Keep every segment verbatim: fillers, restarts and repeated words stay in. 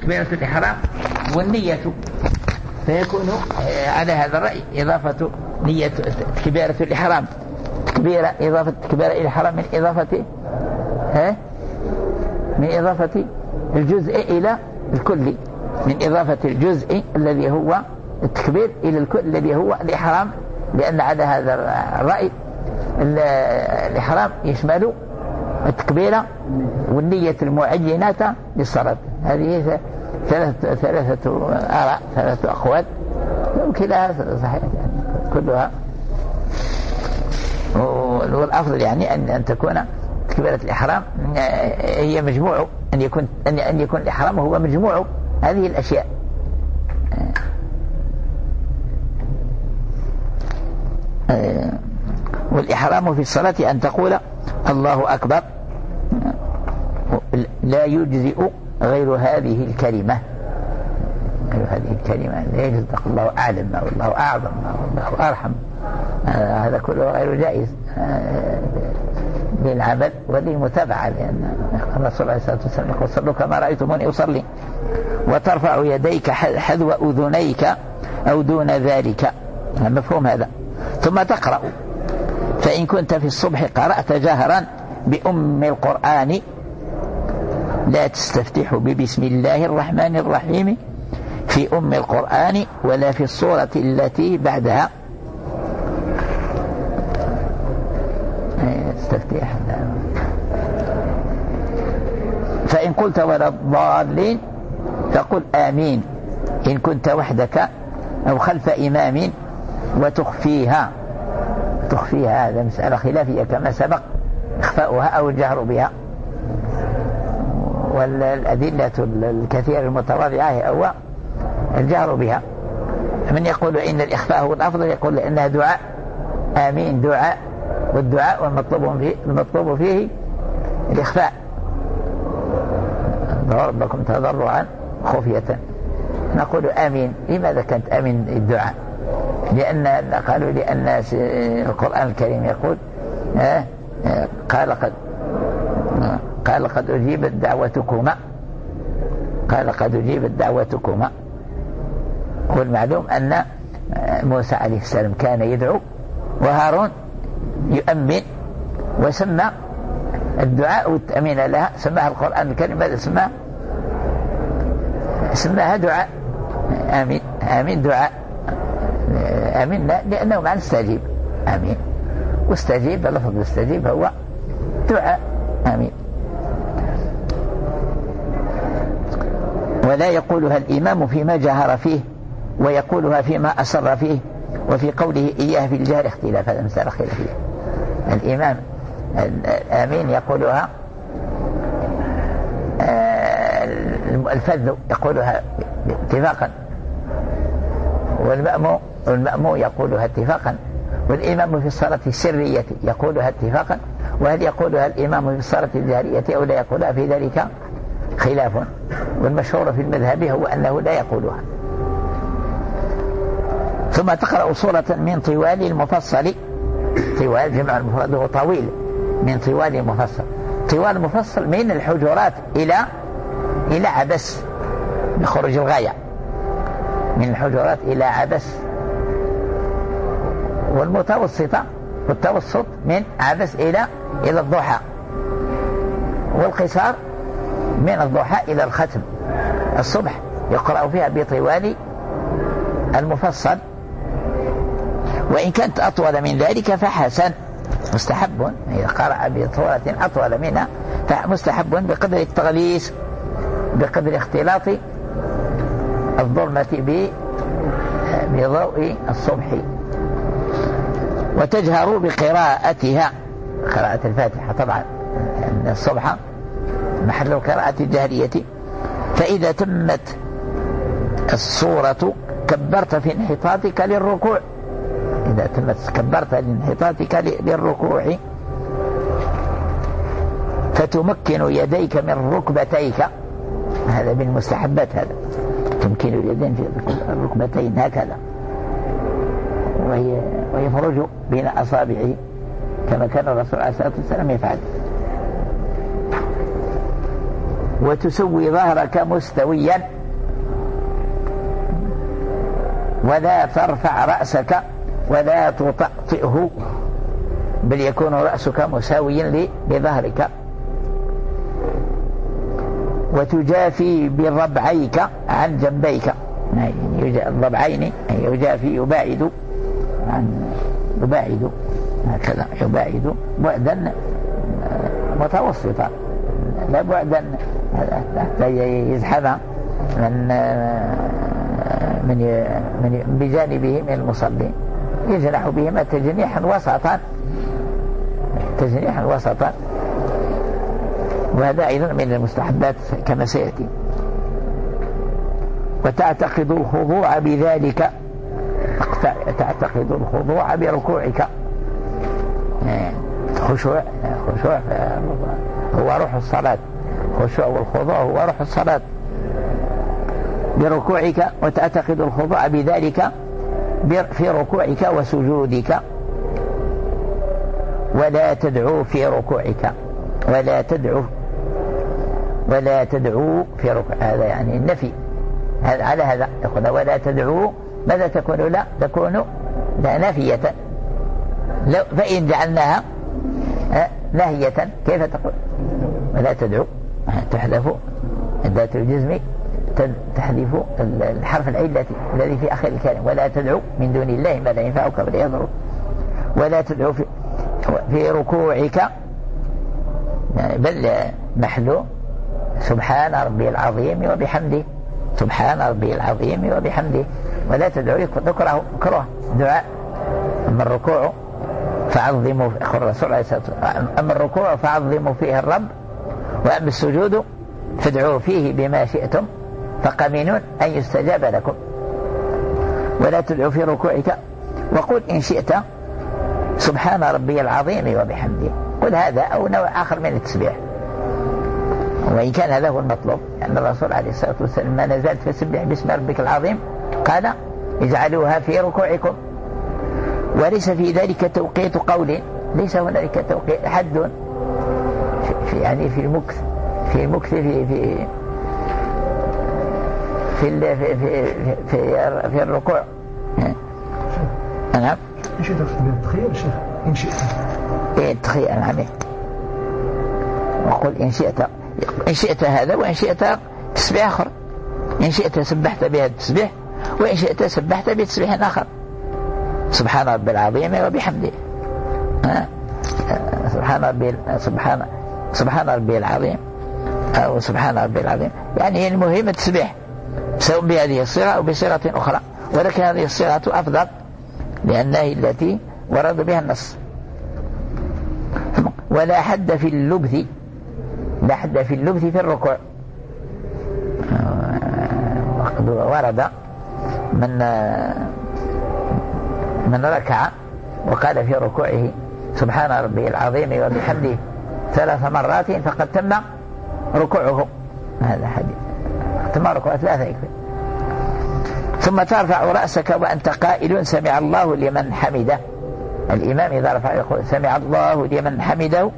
تكبيرة الإحرام والنية، فيكون على هذا الرأي إضافة نية تكبيرة الإحرام تكبيرة إضافة تكبيرة الإحرام من إضافة ها من إضافة الجزء إلى الكل، من إضافة الجزء الذي هو التكبير إلى الكل الذي هو الإحرام، لأن على هذا الرأي الإحرام يشمل التكبيرة والنية المعينة للصلاة. هذه ثلاثة ثلاثة آراء ثلاثة أقوال وكلها صحيح يعني كلها، والأفضل يعني أن أن تكون تكبيرة الإحرام هي مجموع، أن يكون أن أن يكون الإحرام هو مجموع هذه الأشياء. والإحرام في الصلاة أن تقول الله أكبر، لا يجزئ غير هذه الكلمة، غير هذه الكلمة لا يجزئ تقول الله أعلم والله أعظم والله أرحم، هذا كله غير جائز للعمل وللمتابعة، لأن الرسول عليه الصلاة والسلام يقول صلوا كما رأيتموني أصلي، وترفع يديك حذو أذنيك أو دون ذلك، مفهوم هذا. ثم تقرأ، فإن كنت في الصبح قرأت جهرا بأم القرآن لا تستفتح ببسم الله الرحمن الرحيم في أم القرآن ولا في الصورة التي بعدها، تستفتح. فإن قلت ولا الضالين فقل آمين إن كنت وحدك أو خلف إمام وتخفيها، تخفيها هذا مسألة خلافية كما سبق، إخفاؤها أو الجهر بها، والأدلة الكثير المتواضعة هو الجهر بها. من يقول إن الإخفاء هو الأفضل يقول لأنها دعاء، آمين دعاء، والدعاء والمطلوب فيه, المطلوب فيه الإخفاء، ربكم تضرعا خفية. نقول آمين، لماذا كانت آمين الدعاء؟ لأن قالوا لأن القرآن الكريم يقول آه آه قال قد آه قال قد أجيبت دعوتكما، قال قد أجيبت دعوتكما. والمعلوم أن موسى عليه السلام كان يدعو وهارون يؤمن، وسمى الدعاء والتأمين لها سماها القرآن الكريم ماذا سماها؟ سماها دعاء. آمين آمين دعاء، آمين لا لأنه معنى استجيب، آمين واستجيب لفظ استجيب هو دعاء آمين. ولا يقولها الإمام فيما جهر فيه ويقولها فيما أسر فيه، وفي قوله إياه في الجهر اختلاف، هذا مسألة خلافية. الإمام آمين يقولها الفذ يقولها اتفاقا، والمأموم والمأموم يقولها اتفاقا، والإمام في الصلاة السرية يقولها اتفاقا، وهل يقولها الإمام في الصلاة الجهرية أو لا يقولها في ذلك خلاف، والمشهور في المذهب هو أنه لا يقولها. ثم تقرأ سورة من طوال المفصل، طوال جمع المفرد هو طويل، من طوال المفصل، طوال المفصل من الحجرات إلى إلى عبس بخروج الغاية، من الحجرات إلى عبس، والمتوسطة والتوسط من عبس إلى إلى الضحى، والقصار من الضحى إلى الختم. الصبح يقرأ فيها بطوال المفصل، وإن كانت أطول من ذلك فحسن مستحب، إذا قرأ بطولة أطول منها فمستحب بقدر التغليس، بقدر اختلاط الظلمة بضوء الصبح. وتجهر بقراءتها، قراءة الفاتحة طبعا لأن الصبح محل القراءة الجهرية. فإذا تمت الصورة كبرت في انحطاطك للركوع، إذا تمت كبرت لانحطاطك للركوع، فتمكن يديك من ركبتيك، هذا من المستحبات، هذا تمكن اليدين في الركبتين هكذا، وهي ويفرج بين أصابعه كما كان الرسول عليه الصلاة والسلام يفعل. وتسوي ظهرك مستويا ولا ترفع رأسك ولا تطأطئه، بل يكون رأسك مساويا لظهرك، وتجافي بربعيك عن جنبيك، الضبعين يجافي يباعد عن يباعد هكذا، يباعد بعدا متوسطا لا بعدا حتى يزحف من من من بجانبه من المصلين، يجنح بهما تجنيحا وسطا تجنيحا وسطا وهذا أيضا من المستحبات كما سيأتي. وتعتقد الخضوع بذلك، تعتقد الخضوع بركوعك، خشوع خشوع هو روح الصلاة، خشوع والخضوع هو روح الصلاة، بركوعك، وتعتقد الخضوع بذلك في ركوعك وسجودك، ولا تدعو في ركوعك، ولا تدعو ولا تدعو في ركوع، هذا يعني النفي على هذا يقول ولا تدعو، ماذا تكون؟ لا تكون لا نافية، لو فإن جعلناها ناهية كيف تقول؟ ولا تدعو تحذف أداة الجزم، تحذف الحرف العلة الذي في آخر الكلام، ولا تدعو من دون الله ما لا ينفعك ولا يضرك، ولا تدعو في, في ركوعك، يعني بل محلو سبحان ربي العظيم وبحمده، سبحان ربي العظيم وبحمده، ولا تدعو ذكره كره دعاء. أما الركوع فعظموا الرسول عليه الصلاة والسلام، أما الركوع فعظموا فيه الرب، وأما السجود فادعوا فيه بما شئتم فقمنون أن يستجاب لكم. ولا تدعو في ركوعك، وقل إن شئت سبحان ربي العظيم وبحمده، قل هذا أو نوع آخر من التسبيح، وإن كان هذا هو المطلوب، لأن يعني الرسول عليه الصلاة والسلام ما نزلت فسبح باسم ربك العظيم قال اجعلوها في ركوعكم. وليس في ذلك توقيت قول، ليس هنالك توقيت حد في يعني في المكث في المكث في في في في في, في, في الركوع. نعم. إن شئت تخيل شيخ، إن شئت إيه تخيل نعم، وقل إن شئت، إن شئت هذا، وإن شئت تسبيح آخر، إن شئت سبحت بهذا التسبيح، وإن شئت سبحت بتسبيح آخر، سبحان ربي العظيم وبحمده، سبحان ربي سبحان سبحان ربي العظيم أو سبحان ربي العظيم، يعني المهم التسبيح سواء بهذه الصيغة أو بصيغة أخرى، ولكن هذه الصيغة أفضل لأنها التي ورد بها النص. ولا حد في اللبث، لا حد في اللبث في الركوع، ورد من من ركع وقال في ركوعه سبحان ربي العظيم وبحمده ثلاث مرات فقد تم ركوعه، هذا حديث تم ركوع ثلاثة يكفي. ثم ترفع رأسك وأنت قائل سمع الله لمن حمده، الإمام إذا رفع يقول سمع الله لمن حمده،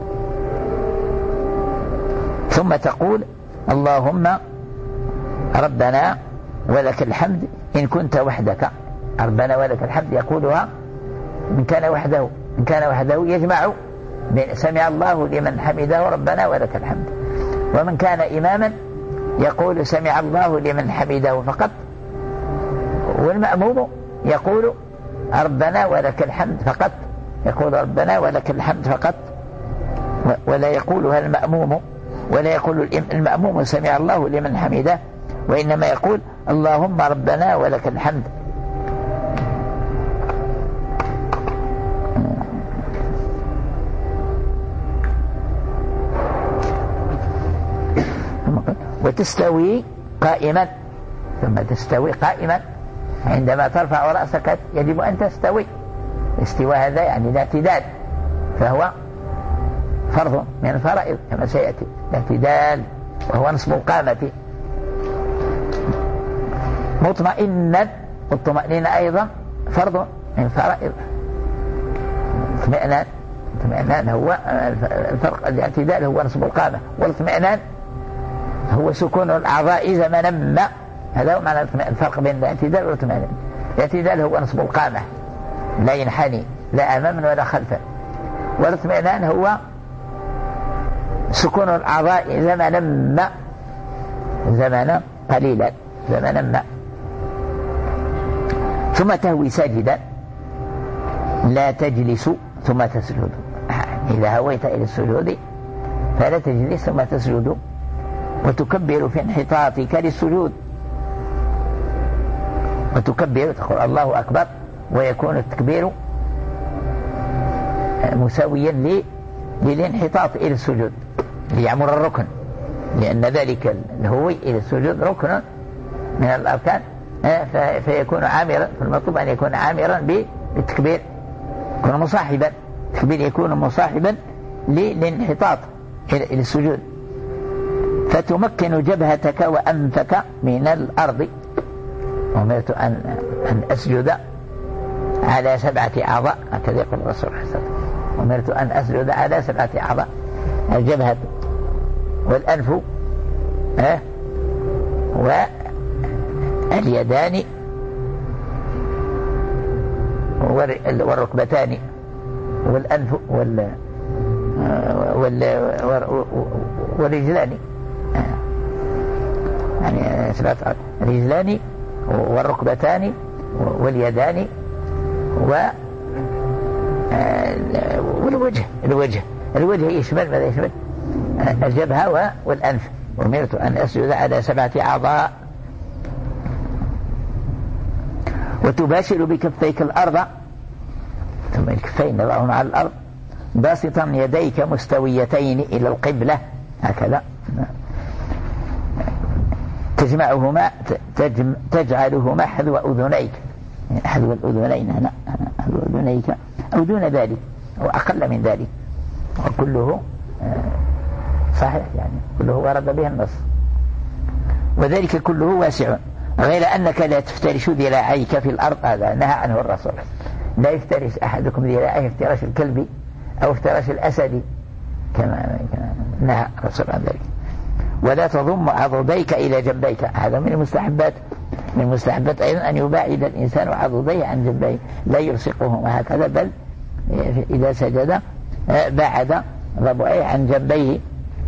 ثم تقول اللهم ربنا ولك الحمد إن كنت وحدك، ربنا ولك الحمد يقولها من كان وحده، إن كان وحده يجمع سمع الله لمن حمده ربنا ولك الحمد، ومن كان إماما يقول سمع الله لمن حمده فقط، والمأموم يقول ربنا ولك الحمد فقط، يقول ربنا ولك الحمد فقط، ولا يقولها المأموم، ولا يقول المأموم سمع الله لمن حمده، وإنما يقول اللهم ربنا ولك الحمد. وتستوي قائما، ثم تستوي قائما، عندما ترفع رأسك يجب أن تستوي، استواء هذا يعني الاعتدال، فهو فرض من الفرائض كما سيأتي، الاعتدال وهو نصب القامة، مطمئنا، والطمأنينة أيضا فرض من فرائض، اطمئنان، اطمئنان هو الفرق، الاعتدال هو نصب القامة، والاطمئنان هو سكون الأعضاء زمنا ما، هذا هو معنى الفرق بين الاعتدال والاطمئنان. الاعتدال هو نصب القامة، لا ينحني لا أماما ولا خلفا. والاطمئنان هو سكون الأعضاء زمنا ما زمنا قليلا زمنا ما. ثم تهوي ساجدا لا تجلس ثم تسجد. إذا هويت إلى السجود فلا تجلس ثم تسجد. وتكبر في انحطاطك للسجود، وتكبر تقول الله أكبر، ويكون التكبير مساويا للانحطاط إلى السجود ليعمر الركن، لأن ذلك الهوي إلى السجود ركن من الأركان، فيكون عامرا. فالمطلوب أن يكون عامرا بالتكبير، يكون مصاحبا، التكبير يكون مصاحبا للانحطاط إلى السجود. فتمكن جبهتك وأنفك من الأرض. أمرت أن أن أسجد على سبعة أعضاء، هكذا يقول الرسول صلى الله عليه وسلم، أمرت أن أسجد على سبعة أعضاء: الجبهة والأنف ها واليدان والركبتان والأنف وال والرجلان، يعني سبعة رجلان والركبتان واليدان والوجه. الوجه الوجه يشمل ماذا؟ يشمل الجبهة والأنف. أمرت أن أسجد على سبعة أعضاء. وتباشر بكفيك الأرض، ثم الكفين نضعهم على الأرض، باسطا يديك مستويتين إلى القبلة هكذا، تجمعهما تجعلهما حذو أذنيك، حذو الأذنين هنا حذو أذنيك أو دون ذلك أو أقل من ذلك، وكله صحيح يعني كله ورد به النص. وذلك كله واسع، غير أنك لا تفترش ذراعيك في الأرض، هذا نهى عنه الرسول. لا يفترش أحدكم ذراعيه افتراش الكلب أو افتراش الأسد كما نهى الرسول عن ذلك. ولا تضم عضديك إلى جنبيك، هذا من المستحبات. من المستحبات أيضا أن يباعد الإنسان عضديه عن جنبيه، لا يلصقهما هكذا، بل إذا سجد بعد ضبعيه عن جنبيه.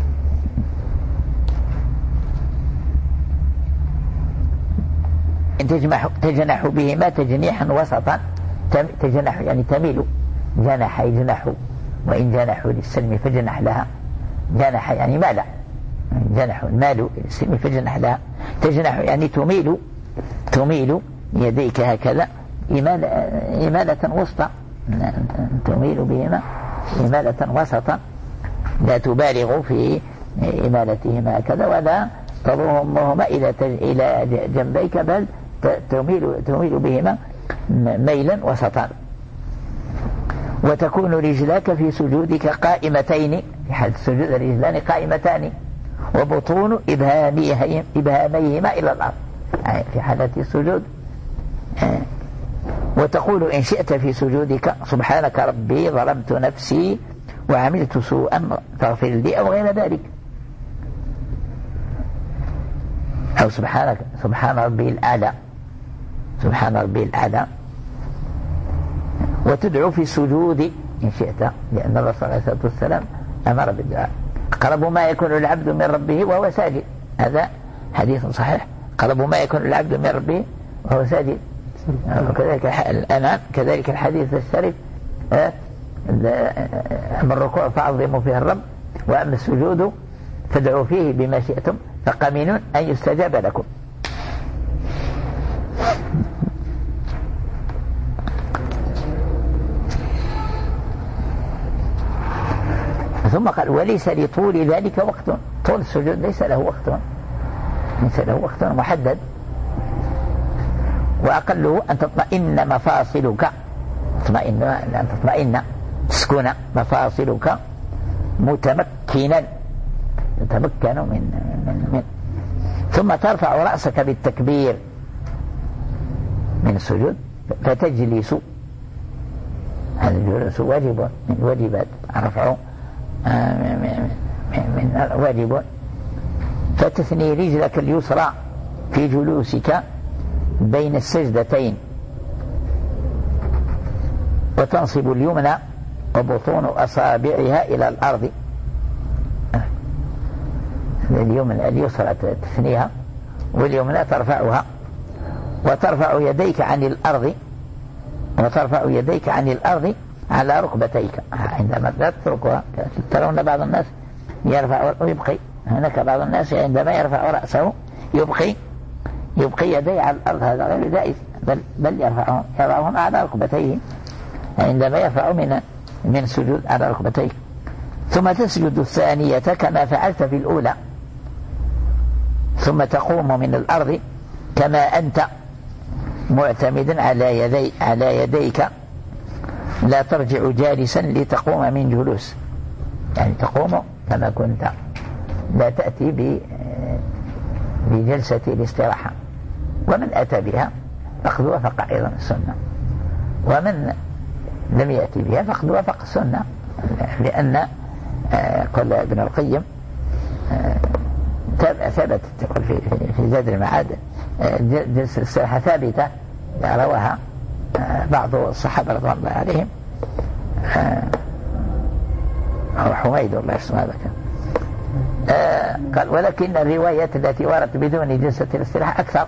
تجنح, تجنح بهما تجنيحا وسطا، تجنح يعني تميل، جنح يجنح، وإن جنحوا للسلم فجنح لها، جنح يعني مال، جنح مال للسلم فجنح لها. تجنح يعني تميل، تميل يديك هكذا إمالة, إمالة وسطى، تميل بهما إمالة وسطا، لا تبالغ في إمالتهما هكذا، ولا تضمهما إلى إلى جنبيك، بل تميل تميل بهما ميلا وسطا. وتكون رجلاك في سجودك قائمتين، في حالة السجود الرجلان قائمتان، وبطون إبهاميهما إلى الأرض في حالة السجود. وتقول إن شئت في سجودك: سبحانك ربي ظلمت نفسي وعملت سوءا فاغفر لي، أو غير ذلك، أو سبحانك سبحان ربي الأعلى، سبحان ربي الأعلى. وتدعو في السجود إن شئت، لأن الرسول عليه الصلاة والسلام أمر بالدعاء: قرب ما يكون العبد من ربه وهو ساجد، هذا حديث صحيح، قرب ما يكون العبد من ربه وهو ساجد. وكذلك الآن كذلك الحديث الشريف: أما الركوع فعظموا فيه الرب، وأما السجود فادعوا فيه بما شئتم فقمنون أن يستجاب لكم. ثم قال: وليس لطول ذلك وقت، طول السجود ليس له وقت، ليس له وقت محدد، وأقله أن تطمئن مفاصلك، تطمئن أن تطمئن تسكن مفاصلك متمكنا، تتمكن من, من, من ثم ترفع رأسك بالتكبير من السجود فتجلس، هذا الجلوس واجب من واجبات، رفعه من واجب. فتثني رجلك اليسرى في جلوسك بين السجدتين، وتنصب اليمنى وبطون أصابعها إلى الأرض. اليمنى اليسرى تثنيها واليمنى ترفعها، وترفع يديك عن الأرض وترفع يديك عن الأرض على ركبتيك عندما لا تتركها. ترون بعض الناس يرفع ويبقي، هناك بعض الناس عندما يرفع رأسه يبقي يبقي يديه على الأرض، هذا غير جائز، بل بل يرفعهم يضعهم على ركبتيه عندما يرفع من من سجود على ركبتيه. ثم تسجد الثانية كما فعلت في الأولى، ثم تقوم من الأرض كما أنت معتمدا على يدي على يديك، لا ترجع جالسا لتقوم من جلوس، يعني تقوم كما كنت، لا تأتي بجلسة الاستراحة. ومن أتى بها فقد وافق أيضا السنة، ومن لم يأتي بها فقد وافق السنة، لأن قال ابن القيم ثبت في زاد المعاد جلسة الاستراحة ثابتة رواها بعض الصحابة رضي الله عليهم، أو حميد الله اسمه هذا كان. قال ولكن الروايات التي وردت بدون جلسة الاستراحة أكثر،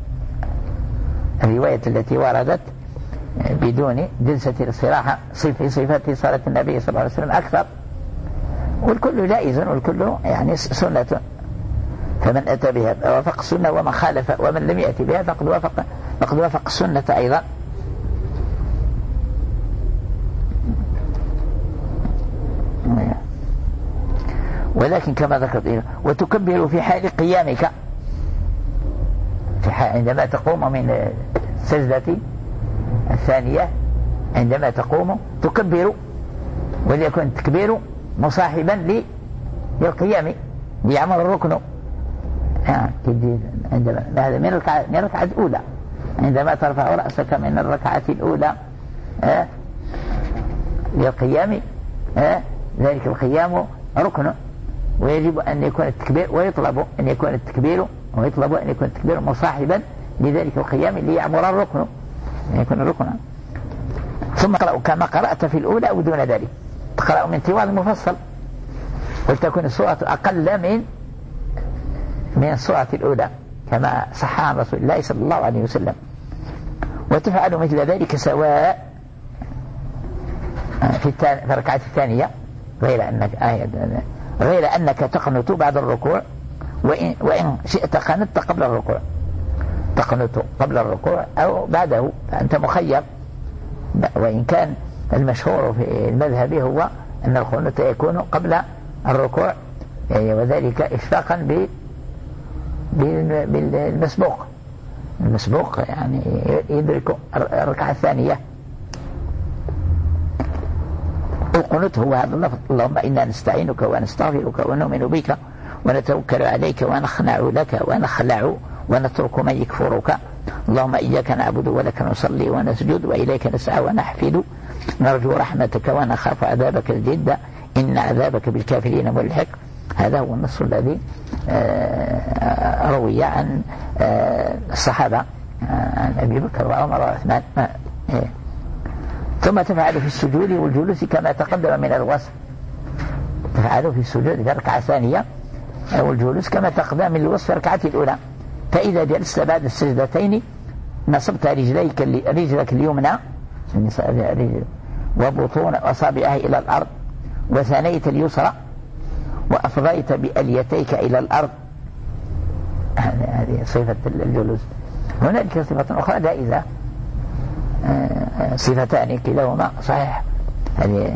الرواية التي وردت بدون جلسة الاستراحة في صفة صلاة النبي صلى الله عليه وسلم أكثر، والكل جائز والكل يعني سنة، فمن أتى بها وافق السنة، ومن خالف ومن لم يأتي بها فقد وافق فقد وافق السنة أيضا. ولكن كما ذكرت وتكبر في حال قيامك، في حال عندما تقوم من السجدة الثانية، عندما تقوم تكبر، وليكن التكبير مصاحبا للقيام ليعمل الركن. عندما هذا من الركعة من الركعة الأولى، عندما ترفع رأسك من الركعة الأولى للقيام، ذلك القيام ركن، ويجب أن يكون التكبير ويطلب أن يكون التكبير ويطلب أن يكون التكبير مصاحبا لذلك القيام ليعمر الركن، أن يكون الركن. ثم قرأ كما قرأت في الأولى أو دون ذلك، تقرأ من طوال مفصل، ولتكن السورة أقل من من السورة الأولى كما صح عن رسول الله صلى الله عليه وسلم. وتفعل مثل ذلك سواء في الركعة الثانية، غير أنك آية غير أنك تقنط بعد الركوع، وإن, وإن شئت قنطت قبل الركوع، تقنط قبل الركوع أو بعده، فأنت مخير. وإن كان المشهور في المذهب هو أن القنوت يكون قبل الركوع، يعني وذلك إشفاقا بالمسبوق، المسبوق يعني يدرك الركعة الثانية. القنوت هو هذا اللفظ: اللهم إنا نستعينك ونستغفرك ونؤمن بك ونتوكل عليك ونخنع لك ونخلع ونترك من يكفرك، اللهم إياك نعبد ولك نصلي ونسجد وإليك نسعى ونحفد، نرجو رحمتك ونخاف عذابك الجد إن عذابك بالكافرين ملحق. هذا هو النص الذي روي عن الصحابة، عن أبي بكر وعمر وعثمان. ثم تفعل في السجود والجلوس كما تقدم من الوصف، تفعل في السجود في الركعة الثانية والجلوس كما تقدم من الوصف في الركعة الأولى. فإذا جلست بعد السجدتين نصبت رجليك رجلك اليمنى وبطون أصابعها إلى الأرض، وثنيت اليسرى وأفضيت بأليتيك إلى الأرض. هذه صفة الجلوس. هناك صفة أخرى جائزة، صفتان كلاهما صحيح. هذه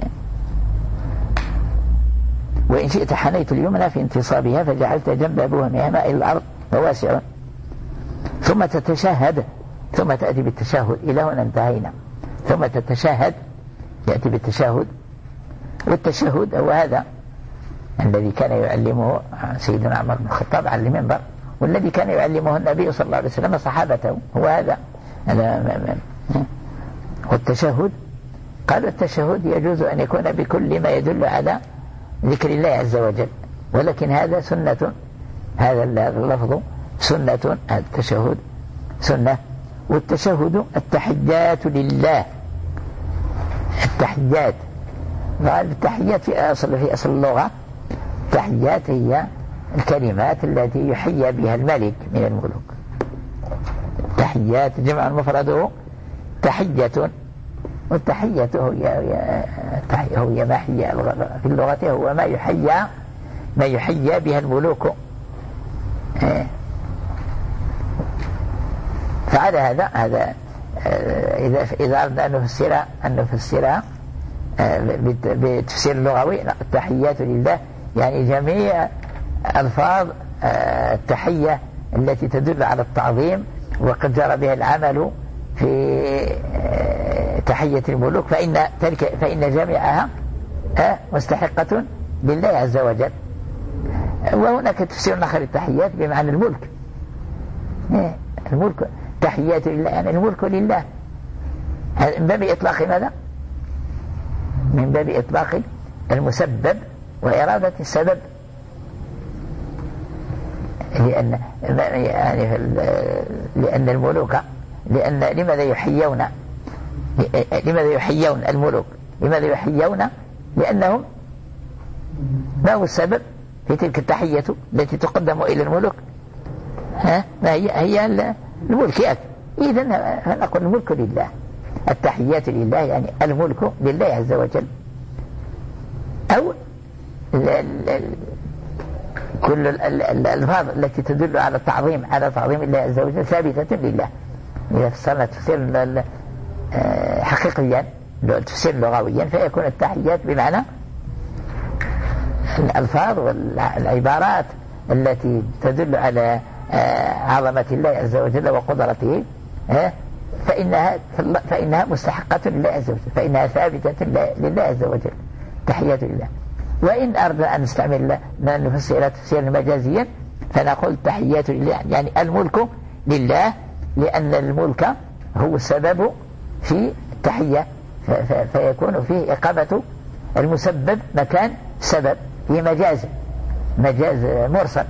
وإن شئت حنيت اليمنى في انتصابها فجعلت جنب بوهمها إلى الأرض وواسع. ثم تتشهد، ثم تأتي بالتشهد. إلى هنا انتهينا. ثم تتشهد، يأتي بالتشهد. والتشهد هو هذا الذي كان يعلمه سيدنا عمر بن الخطاب على المنبر، والذي كان يعلمه النبي صلى الله عليه وسلم صحابته، هو هذا. والتشهد قال التشهد يجوز أن يكون بكل ما يدل على ذكر الله عز وجل، ولكن هذا سنة، هذا اللفظ سنة، التشهد سنة. والتشهد التحيات لله، التحيات. التحيات في أصل في أصل اللغة التحيات هي الكلمات التي يحيى بها الملك من الملوك. تحيات جمع مفرده تحية، والتحية هي هو ما حيى في اللغة هو ما يحيى ما يحيى بها الملوك. فعلى هذا هذا إذا إذا أردنا أن نفسرها أن نفسرها بتفسير لغوي، التحيات لله يعني جميع ألفاظ التحية التي تدل على التعظيم وقد جرى بها العمل في تحية الملوك، فإن تلك فإن جميعها مستحقة لله عز وجل. وهناك تفسير آخر التحيات بمعنى الملك. الملك تحيات لله يعني الملك لله، من باب إطلاق ماذا؟ من باب إطلاق المسبب وإرادة السبب، لأن يعني لأن الملوك لأن لماذا يحيون لماذا يحيون الملوك لماذا يحيون لأنهم ما هو السبب في تلك التحية التي تقدم إلى الملوك؟ ها ما هي هي الملك. إذن نقول الملك لله، التحيات لله يعني الملك لله عز وجل، أو ال ال ال كل الألفاظ التي تدل على التعظيم على تعظيم الله عز وجل ثابتة لله. إذا فسرنا تفسير حقيقيا تفسير لغويا فيكون التحيات بمعنى الألفاظ والعبارات التي تدل على عظمة الله عز وجل وقدرته، فإنها فإنها مستحقة لله عز وجل، فإنها ثابتة لله عز وجل تحيات لله. وإن أردنا أن نستعمل نفسر تفسيرا مجازيا فنقول تحيات لله يعني الملك لله، لأن الملك هو السبب في التحية، فيكون فيه إقامة المسبب مكان سبب في مجاز مجاز مرسل.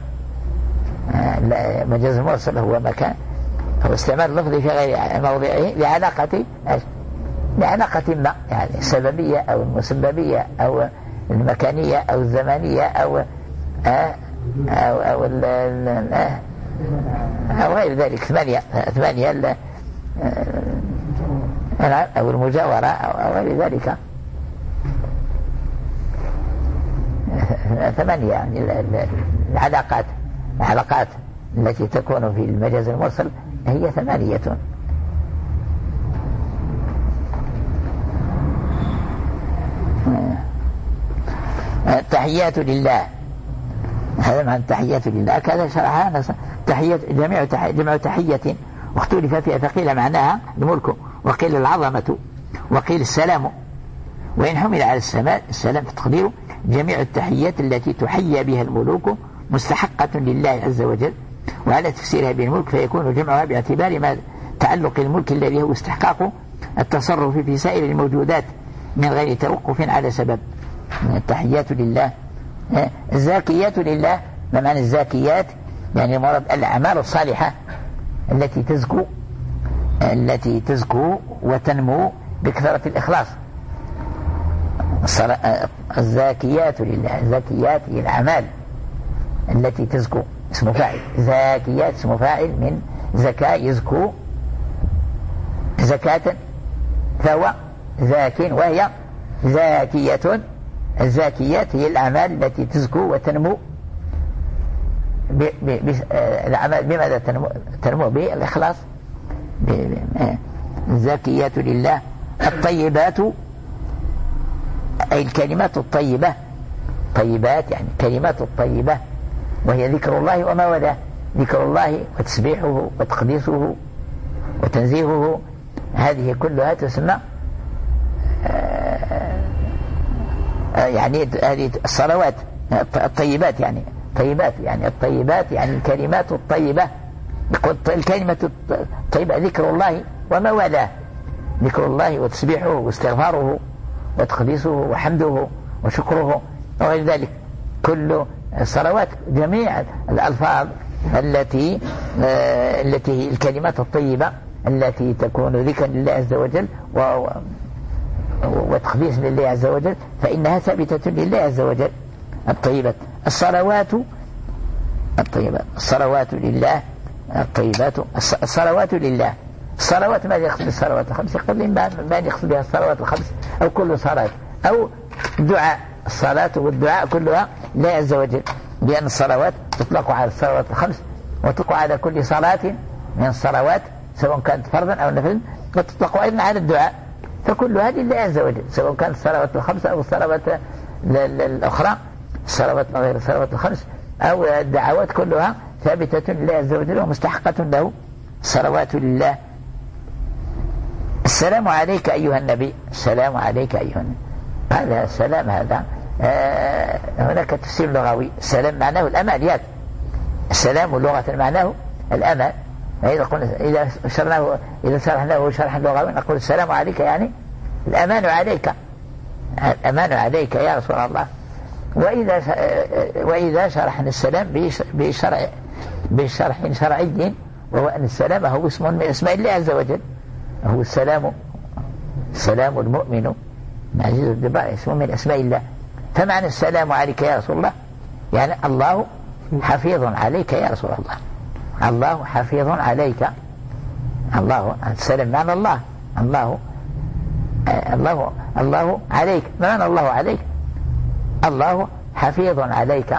مجاز مرسل هو مكان هو استعمال اللفظ في غير موضعه لعلاقة لعلاقة ما، يعني السببية أو المسببية أو المكانية أو الزمانية أو أو أو, أو غير ذلك ثمانية ثمانية أو المجاورة أو غير ذلك ثمانية، يعني العلاقات العلاقات التي تكون في المجاز المرسل هي ثمانية. التحيات لله هذا معنى التحيات لله كذا شرحها تحيات جميع جمع تحية واختلف فيها، فقيل معناها الملك وقيل العظمة وقيل السلام، وإن حمل على السماء السلام في تقديره جميع التحيات التي تحيى بها الملوك مستحقة لله عز وجل. وعلى تفسيرها بالملك فيكون جمعها باعتبار ما تعلق الملك الذي هو استحقاق التصرف في سائر الموجودات من غير توقف على سبب. التحيات لله الزاكيات لله. ما معنى الزاكيات؟ يعني مرض الأعمال الصالحة التي تزكو التي تزكو وتنمو بكثرة الإخلاص. الزاكيات لله الزاكيات هي الأعمال التي تزكو، اسم فاعل. زاكيات اسم فاعل من زكاة يزكو زكاة، فهو زاك وهي زاكية. الزاكيات هي الأعمال التي تزكو وتنمو ب... ب... ب... الأعمال بماذا تنمو؟ تنمو بالإخلاص. ب... الزاكيات لله. الطيبات أي الكلمات الطيبة، طيبات يعني كلمات الطيبة، وهي ذكر الله وما والاه، ذكر الله وتسبيحه وتقديسه وتنزيهه، هذه كلها تسمى يعني هذه الصلوات الطيبات، يعني طيبات يعني الطيبات يعني الكلمات الطيبة. الكلمة الطيبة ذكر الله وما والاه، ذكر الله وتسبيحه واستغفاره وتقديسه وحمده وشكره وغير ذلك. كل الصلوات جميع الألفاظ التي آه التي هي الكلمات الطيبة التي تكون ذكرا لله عز وجل وتقديس لله عز وجل فإنها ثابتة لله عز وجل. الطيبات الصلوات الطيبات الصلوات لله الطيبات الصلوات لله. الصلوات ماذا يقصد الصلوات الخمس؟ يقصد ما يقصد بها الصلوات الخمس أو كل صلاة أو دعاء. الصلاة والدعاء كلها لله عز وجل، لأن الصلوات تطلق على الصلوات الخمس وتطلق على كل صلاة من الصلوات سواء كانت فرضا أو نفلا، وتطلق أيضا على الدعاء، فكل هذه لله عز وجل سواء كانت الصلوات الخمس أو الصلوات الأخرى، الصلوات غير الصلوات الخمس أو الدعوات كلها ثابتة لله عز وجل ومستحقة له. صلوات لله. السلام عليك أيها النبي. السلام عليك أيها النبي. هذا السلام هذا آه هناك تفسير لغوي. السلام معناه الأمان ياك. السلام لغة معناه الأمان. إذا قلنا إذا شرحناه إذا شرحناه شرحا لغوي نقول السلام عليك يعني الأمان عليك، الأمان عليك يا رسول الله. وإذا وإذا شرحنا السلام بشرع بشرح شرعي وهو أن السلام هو اسم من اسماء الله عز وجل، هو السلام السلام المؤمن عزيز الدباء اسم من اسماء الله. فمعنى السلام عليك يا رسول الله يعني الله حفيظ عليك يا رسول الله، الله حفيظ عليك. الله السلام معنى الله الله الله الله عليك. ما معنى الله عليك؟ الله حفيظ عليك.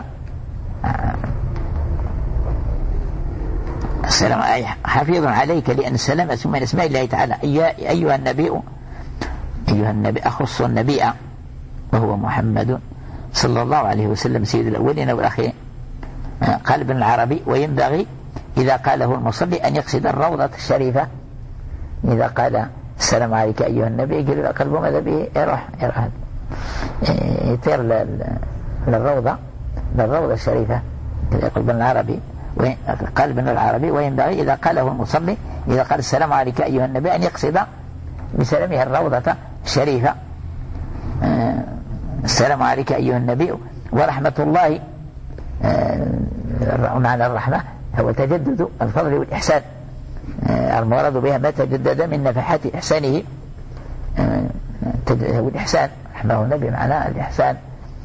السلام حفيظ عليك لأن السلام اسم من اسماء الله تعالى. أيها النبي أيها النبي أخص النبي وهو محمد صلى الله عليه وسلم سيد الأولين والآخرين. قال ابن العربي وينبغي إذا قاله المصلي أن يقصد الروضة الشريفة. إذا قال السلام عليك أيها النبي يقول قلبه ماذا به يروح يروح يطير للروضة للروضة الشريفة. يقول ابن العربي قال ابن العربي وينبغي إذا قاله المصلي إذا قال السلام عليك أيها النبي أن يقصد بسلامه الروضة الشريفة. السلام عليك أيها النبي ورحمة الله. معنى الرحمة هو تجدد الفضل والإحسان، المراد بها ما تجدد من نفحات إحسانه والإحسان. رحمه النبي معناه الإحسان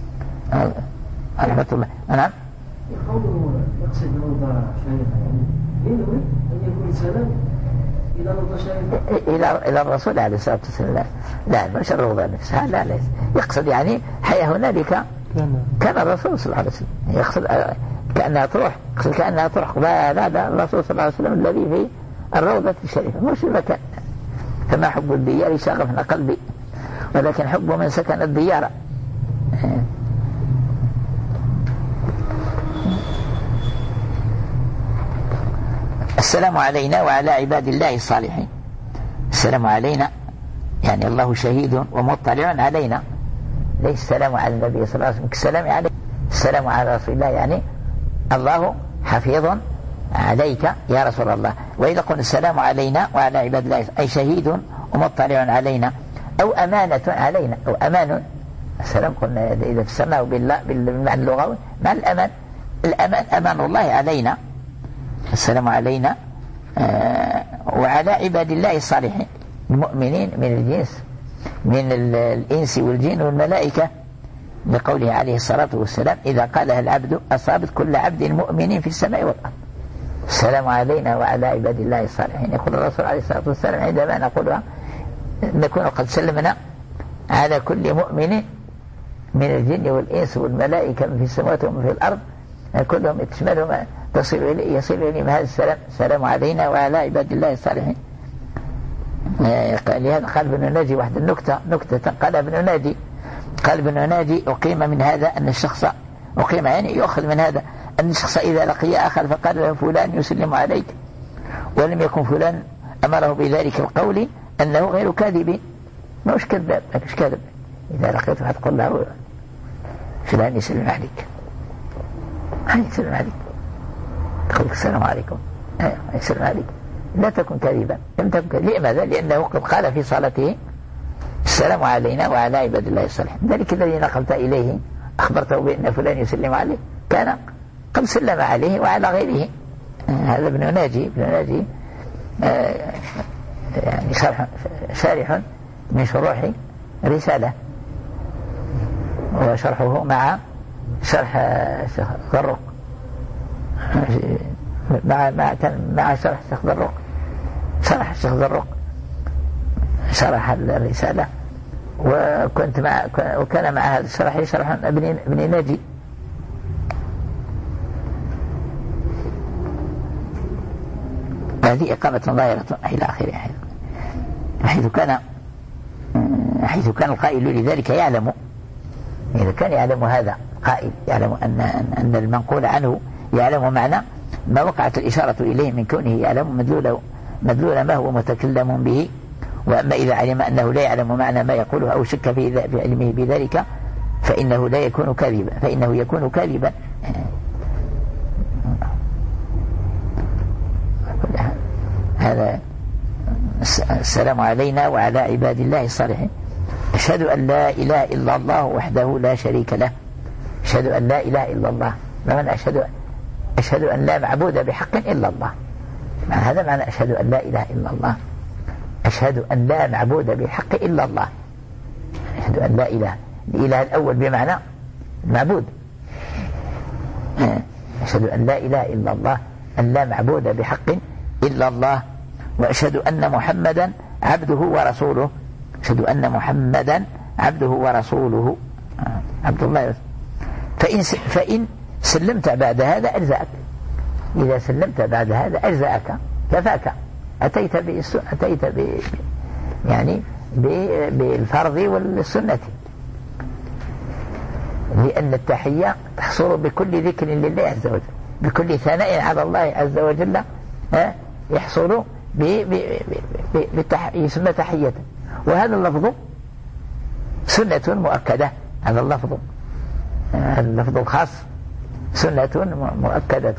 رحمة الله. نعم قوله يقصد روضة شريفة يعني ينوي أن يكون سلام إلى روضة شريفة إلى إلى الرسول عليه الصلاة والسلام. لا مش الروضة نفسها، لا لا يقصد يعني حي هنالك كان الرسول صلى الله عليه وسلم، يقصد كأنها تروح، يقصد كأنها تروح. لا لا لا الرسول صلى الله عليه وسلم الذي في الروضة الشريفة مش المكان. فما حب الديار شغفنا قلبي ولكن حب من سكن الديار. السلام علينا وعلى عباد الله الصالحين. السلام علينا يعني الله شهيد ومطلع علينا، ليس السلام على النبي صلى الله عليه وسلم السلام عليه. السلام على رسول الله يعني الله حفيظ عليك يا رسول الله. وإذا قلنا السلام علينا وعلى عباد الله أي شهيد ومطلع علينا أو أمانة علينا أو أمان. السلام قلنا إذا فسرناه بالمعنى اللغوي مع الأمان. الأمان أمان الله علينا. السلام علينا آه وعلى عباد الله الصالحين المؤمنين من الجنس من الإنس والجن والملائكة، لقوله عليه الصلاة والسلام إذا قالها العبد أصابت كل عبد مؤمن في السماء والأرض. السلام علينا وعلى عباد الله الصالحين. يقول الرسول عليه الصلاة والسلام عندما نقولها نكون قد سلمنا على كل مؤمن من الجن والإنس والملائكة في السماوات وفي الأرض كلهم تشملهم تصل إليه يصل إليهم هذا السلام. السلام علينا وعلى عباد الله الصالحين. لهذا قال ابن ناجي واحد النكتة نكتة قال ابن ناجي قال ابن ناجي أقيم من هذا أن الشخص أقيم يعني يؤخذ من هذا أن الشخص إذا لقي آخر فقال له فلان يسلم عليك ولم يكن فلان أمره بذلك القول أنه غير كاذب. ما مش كذاب مش كاذب. إذا لقيته هتقول له فلان يسلم عليك هاي يسلم عليك تقول السلام عليكم أيوة يسلم عليك لا تكن كاذبا. لم تكن كاذبا. لماذا؟ لأنه قد قال في صلاته السلام علينا وعلى عباد الله الصالحين. ذلك الذي نقلت إليه أخبرته بأن فلان يسلم عليه كان قد سلم عليه وعلى غيره. هذا ابن ناجي ابن ناجي آه يعني شرح شارح من شروح رسالة وشرحه مع شرح الشيخ ضروق مع مع مع شرح الشيخ ضروق شرح الشيخ ضروق شرح الرسالة، وكنت مع وكان مع هذا الشرح يشرح ابن ابن ناجي. هذه إقامة ظاهرة إلى آخره، حيث كان حيث كان القائل لذلك يعلم، إذا كان يعلم هذا قائل يعلم أن أن المنقول عنه يعلم معنى ما وقعت الإشارة إليه من كونه يعلم مدلول مدلول ما هو متكلم به، وأما إذا علم أنه لا يعلم معنى ما يقوله أو شك في علمه بذلك فإنه لا يكون كاذبا فإنه يكون كاذبا. هذا السلام علينا وعلى عباد الله الصالحين. أشهد أن لا إله إلا الله وحده لا شريك له. أشهد أن لا إله إلا الله، معنى أشهد أشهد أن لا معبود بحق إلا الله، معنى هذا معنى أشهد أن لا إله إلا الله. أشهد أن لا معبود بحق إلا الله. أشهد أن لا إله، الإله الأول بمعنى معبود. أشهد أن لا إله إلا الله، أن لا معبود بحق إلا الله، وأشهد أن محمدا عبده ورسوله. أشهد أن محمدا عبده ورسوله عبد الله. فإن فإن سلمت بعد هذا أجزأك، إذا سلمت بعد هذا أجزأك كفاك، أتيت أتيت ب يعني بالفرض والسنة، لأن التحية تحصل بكل ذكر لله عز وجل، بكل ثناء على الله عز وجل يحصل يسمى تحية. وهذا اللفظ سنة مؤكدة، هذا اللفظ هذا اللفظ الخاص سنة مؤكدة.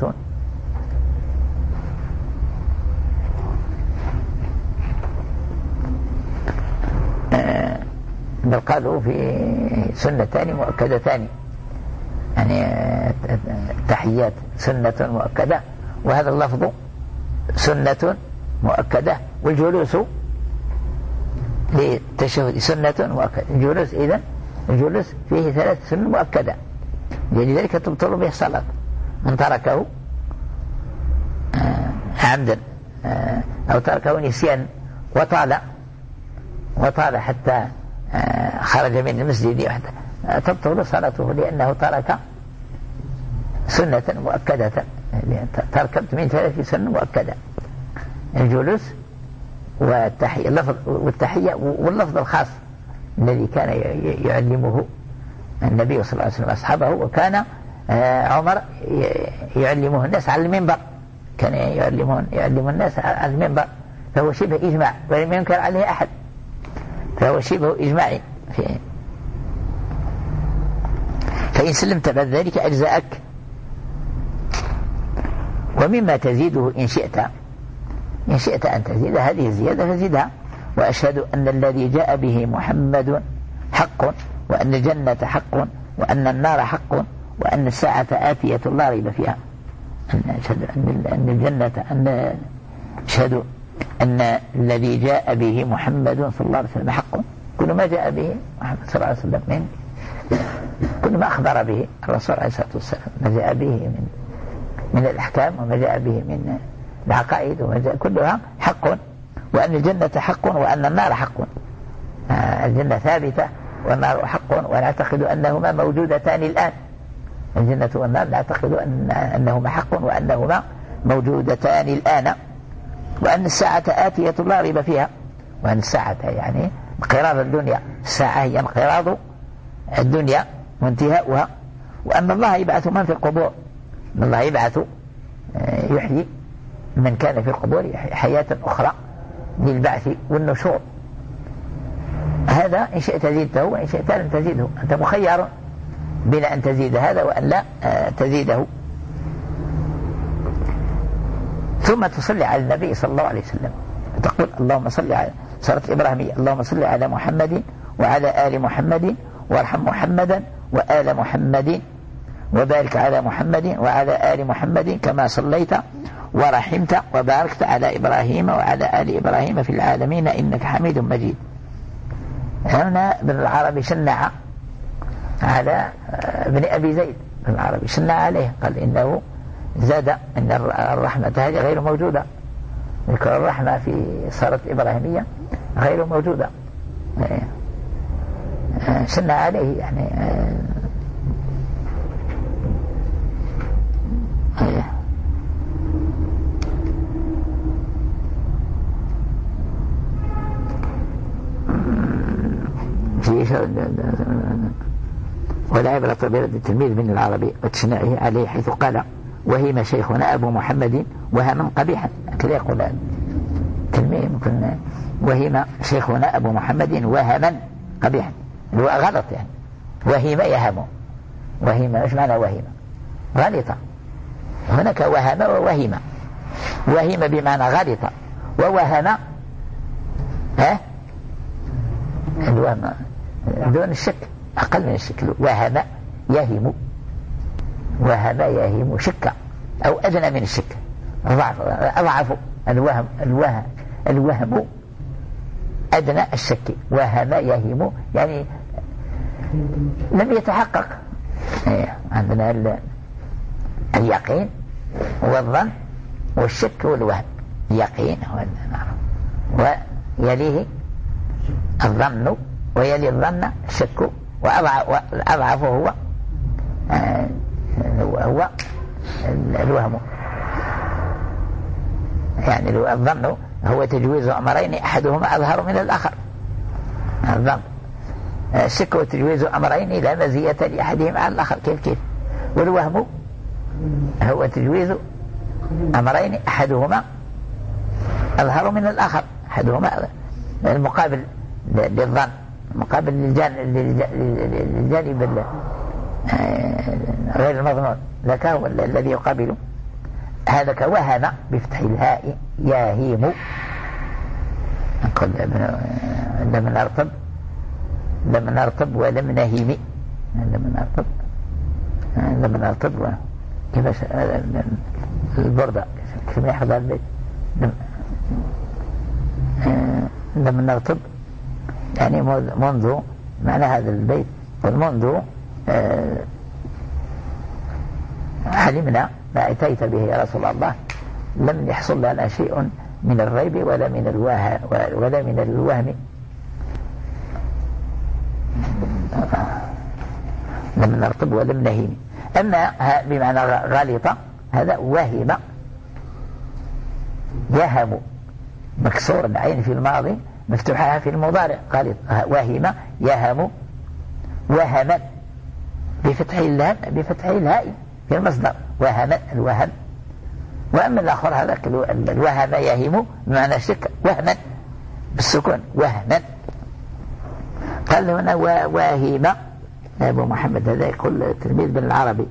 بل قالوا في سنتان مؤكدتان، يعني التحيات سنة مؤكدة وهذا اللفظ سنة مؤكدة، والجلوس للتشهد سنة مؤكدة. الجلوس إذن الجلوس فيه ثلاث سنة مؤكدة، لذلك تبطل به الصلاة من تركه عمدا أو تركه نسيان وطال وطال حتى خرج من المسجد وحده تبطل صلاته، لأنه ترك سنة مؤكدة. تركت من ثلاث سنة مؤكدة: الجلوس والتحية اللفظ والتحية واللفظ الخاص الذي كان يعلمه النبي صلى الله عليه وسلم أصحابه، وكان عمر يعلمه الناس على المنبر، كان يعلمون يعلم الناس على المنبر، فهو شبه إجماع ولم ينكر عليه أحد، فهو شبه إجماعي. فإن سلمت بعد ذلك أجزاءك. ومما تزيده إن شئت إن شئت أن تزيد هذه الزيادة فزيدها: وأشهد أن الذي جاء به محمد حق، وأن الجنة حق، وأن النار حق، وأن الساعة آتية لا ريب فيها. أشهد أن الجنة أن أشهد أن الذي جاء به محمد صلى الله عليه وسلم حق. كل ما جاء به محمد صلى الله عليه وسلم من كل ما أخبر به الرسول عليه الصلاة والسلام، ما جاء به من من الأحكام وما جاء به من العقائد وما جاء كلها حق. وأن الجنة حق وأن النار حق. الجنة ثابتة والنار حق، ونعتقد أنهما موجودتان الآن. الجنة والنار نعتقد أن أنهما حق وأنهما موجودتان الآن. وأن الساعة آتية لا ريب فيها، وأن الساعة يعني انقراض الدنيا، الساعة هي انقراض الدنيا وانتهاؤها. وأن الله يبعث من في القبور، أن الله يبعث يحيي من كان في القبور حياة أخرى للبعث والنشور. هذا إن شئت زيدته وإن شئت لم تزيده، أنت مخير بين أن تزيد هذا وأن لا تزيده. ثم تصلي على النبي صلى الله عليه وسلم، تقول اللهم صل على صلاة الإبراهيمية: اللهم صل على محمد وعلى آل محمد وارحم محمدا وآل محمد وبارك على محمد وعلى آل محمد كما صليت ورحمت وباركت على إبراهيم وعلى آل إبراهيم في العالمين إنك حميد مجيد. هنا ابن العربي شنع على ابن أبي زيد. ابن العربي شنع عليه، قال إنه زاد أن الرحمة هذه غير موجودة، ذكر الرحمة في صارت إبراهيمية غير موجودة، شنع عليه يعني. ولا عبرة برد التلميذ من العربي وتشنعه عليه، حيث قال وهم شيخنا أبو محمد وهما قبيحا. كذا يقول التلميذ ممكن وهم شيخنا أبو محمد وهما قبيحا، غلط يعني. وهم يهم، وهم ايش معنى وهم؟ غلطة. هناك وهم ووهم. وهم بمعنى غلطة، ووهم ها الوهم دون الشك، أقل من الشك. وهم يهم، وهم يهم شك أو أدنى من الشك، أضعف أضعف الوهم. الوهم الوهم أدنى الشك. وهم يهم يعني لم يتحقق. عندنا اليقين والظن والشك والوهم. اليقين هو ويليه الظن، ويلي الظن الشك، وأضعفه هو هو الوهم. يعني الظن هو تجويز أمرين أحدهما أظهر من الآخر. الظن. الشك هو تجويز أمرين لا مزية لأحدهما على الآخر. كيف كيف. والوهم هو تجويز أمرين أحدهما أظهر من الآخر. أحدهما المقابل للظن، مقابل للجانب غير المظنون، ذاك هو الذي يقابله. هذا كوهم بفتح الهاء ياهيم. نقول لم نرطب لم نرطب ولم نهيم. لم نرطب لم نرطب كيف البردة كيف يحفظ البيت. لم نرطب يعني منذ، معنى هذا البيت منذ علمنا ما أتيت به يا رسول الله لم يحصل لنا شيء من الريب ولا من الوهم ولا من الوهم. لم نرطب ولم نهيم. أما بمعنى غالطة هذا وهم يهم، مكسور العين في الماضي مفتوحها في المضارع. غالط وهم يهم وهما بفتح اللام بفتح الهاء في المصدر. وهم الوهم. وأما الآخر هذا الوهم يهم بمعنى الشك وهما بالسكون وهما. قال هنا واهم أبو محمد. هذا يقول تلميذ بن العربي.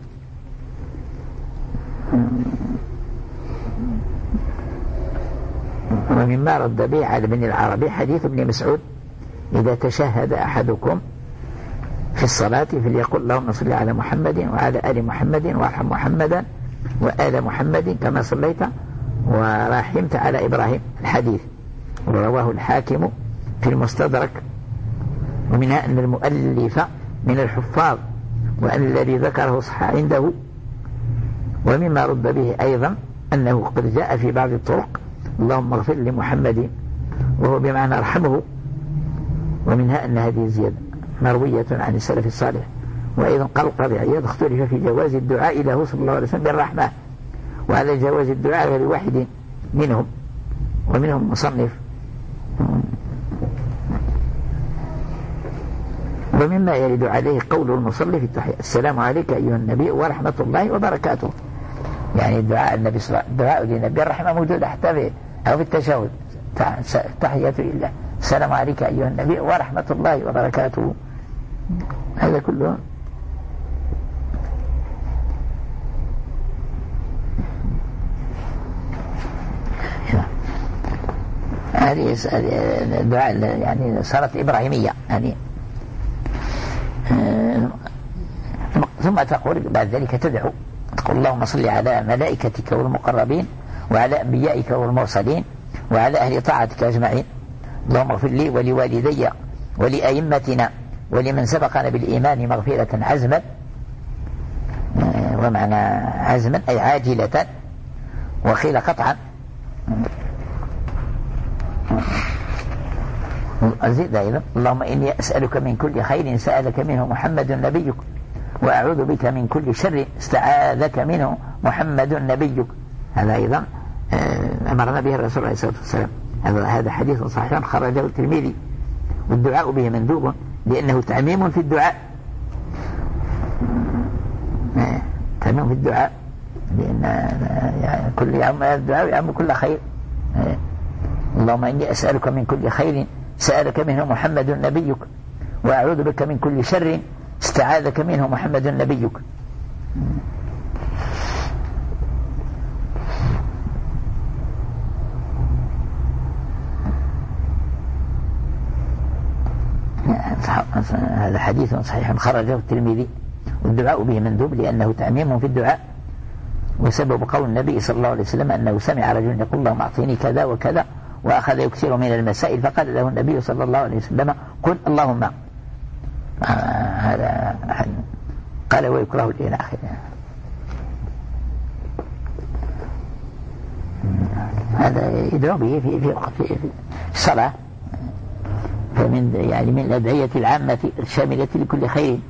ومما رد به على ابن العربي حديث ابن مسعود إذا تشهد أحدكم في الصلاة فليقل اللهم صل على محمد وعلى آل محمد وارحم محمدا وآل محمد كما صليت ورحمت على إبراهيم. الحديث رواه الحاكم في المستدرك. ومنها أن المؤلف من الحفاظ وأن الذي ذكره صح عنده. ومما رد به أيضا أنه قد جاء في بعض الطرق اللهم اغفر لمحمد وهو بمعنى ارحمه. ومنها أن هذه الزيادة مروية عن السلف الصالح. وأيضا قال القاضي عياض اختلف في جواز الدعاء له صلى الله عليه وسلم بالرحمة وعلى جواز الدعاء غير واحد منهم ومنهم مصنف. ومما يرد عليه قول المصلي في التحية السلام عليك أيها النبي ورحمة الله وبركاته. يعني الدعاء النبي صلى الله عليه وسلم دعاء للنبي الرحمة موجودة حتى في أو في التشهد تحية لله السلام عليك أيها النبي ورحمة الله وبركاته. هذا كله هذه الدعاء يعني صارت إبراهيمية يعني. ثم تقول بعد ذلك تدعو تقول اللهم صل على ملائكتك والمقربين وعلى أنبيائك والمرسلين وعلى أهل طاعتك أجمعين. اللهم اغفر لي ولوالدي ولأئمتنا ولمن سبقنا بالإيمان مغفرة عزما، ومعنى عزما أي عاجلة، وقيل قطعا. أزيد أيضا: اللهم إني أسألك من كل خير سألك منه محمد نبيك، وأعوذ بك من كل شر استعاذك منه محمد نبيك. هذا أيضا أمرنا به الرسول عليه الصلاة والسلام. هذا حديث صحيح خرجه الترمذي. والدعاء به مندوب لأنه تعميم في الدعاء، تعميم في الدعاء، لأن يعني كل يوم الدعاء يعم كل خير. اللهم إني أسألك من كل خير سألك منه محمد نبيك، وأعوذ بك من كل شر استعاذك منه محمد نبيك. هذا حديث صحيح خرجه الترمذي. والدعاء به مندوب لأنه تعميم في الدعاء. وسبب قول النبي صلى الله عليه وسلم أنه سمع رجل يقول اللهم أعطيني كذا وكذا، وأخذ يكثر من المسائل، فقال له النبي صلى الله عليه وسلم قل اللهم. هذا قال ويكره إلى آخره. هذا يدعو به في في في الصلاة، فمن يعني من الأدعية العامة الشاملة لكل خير.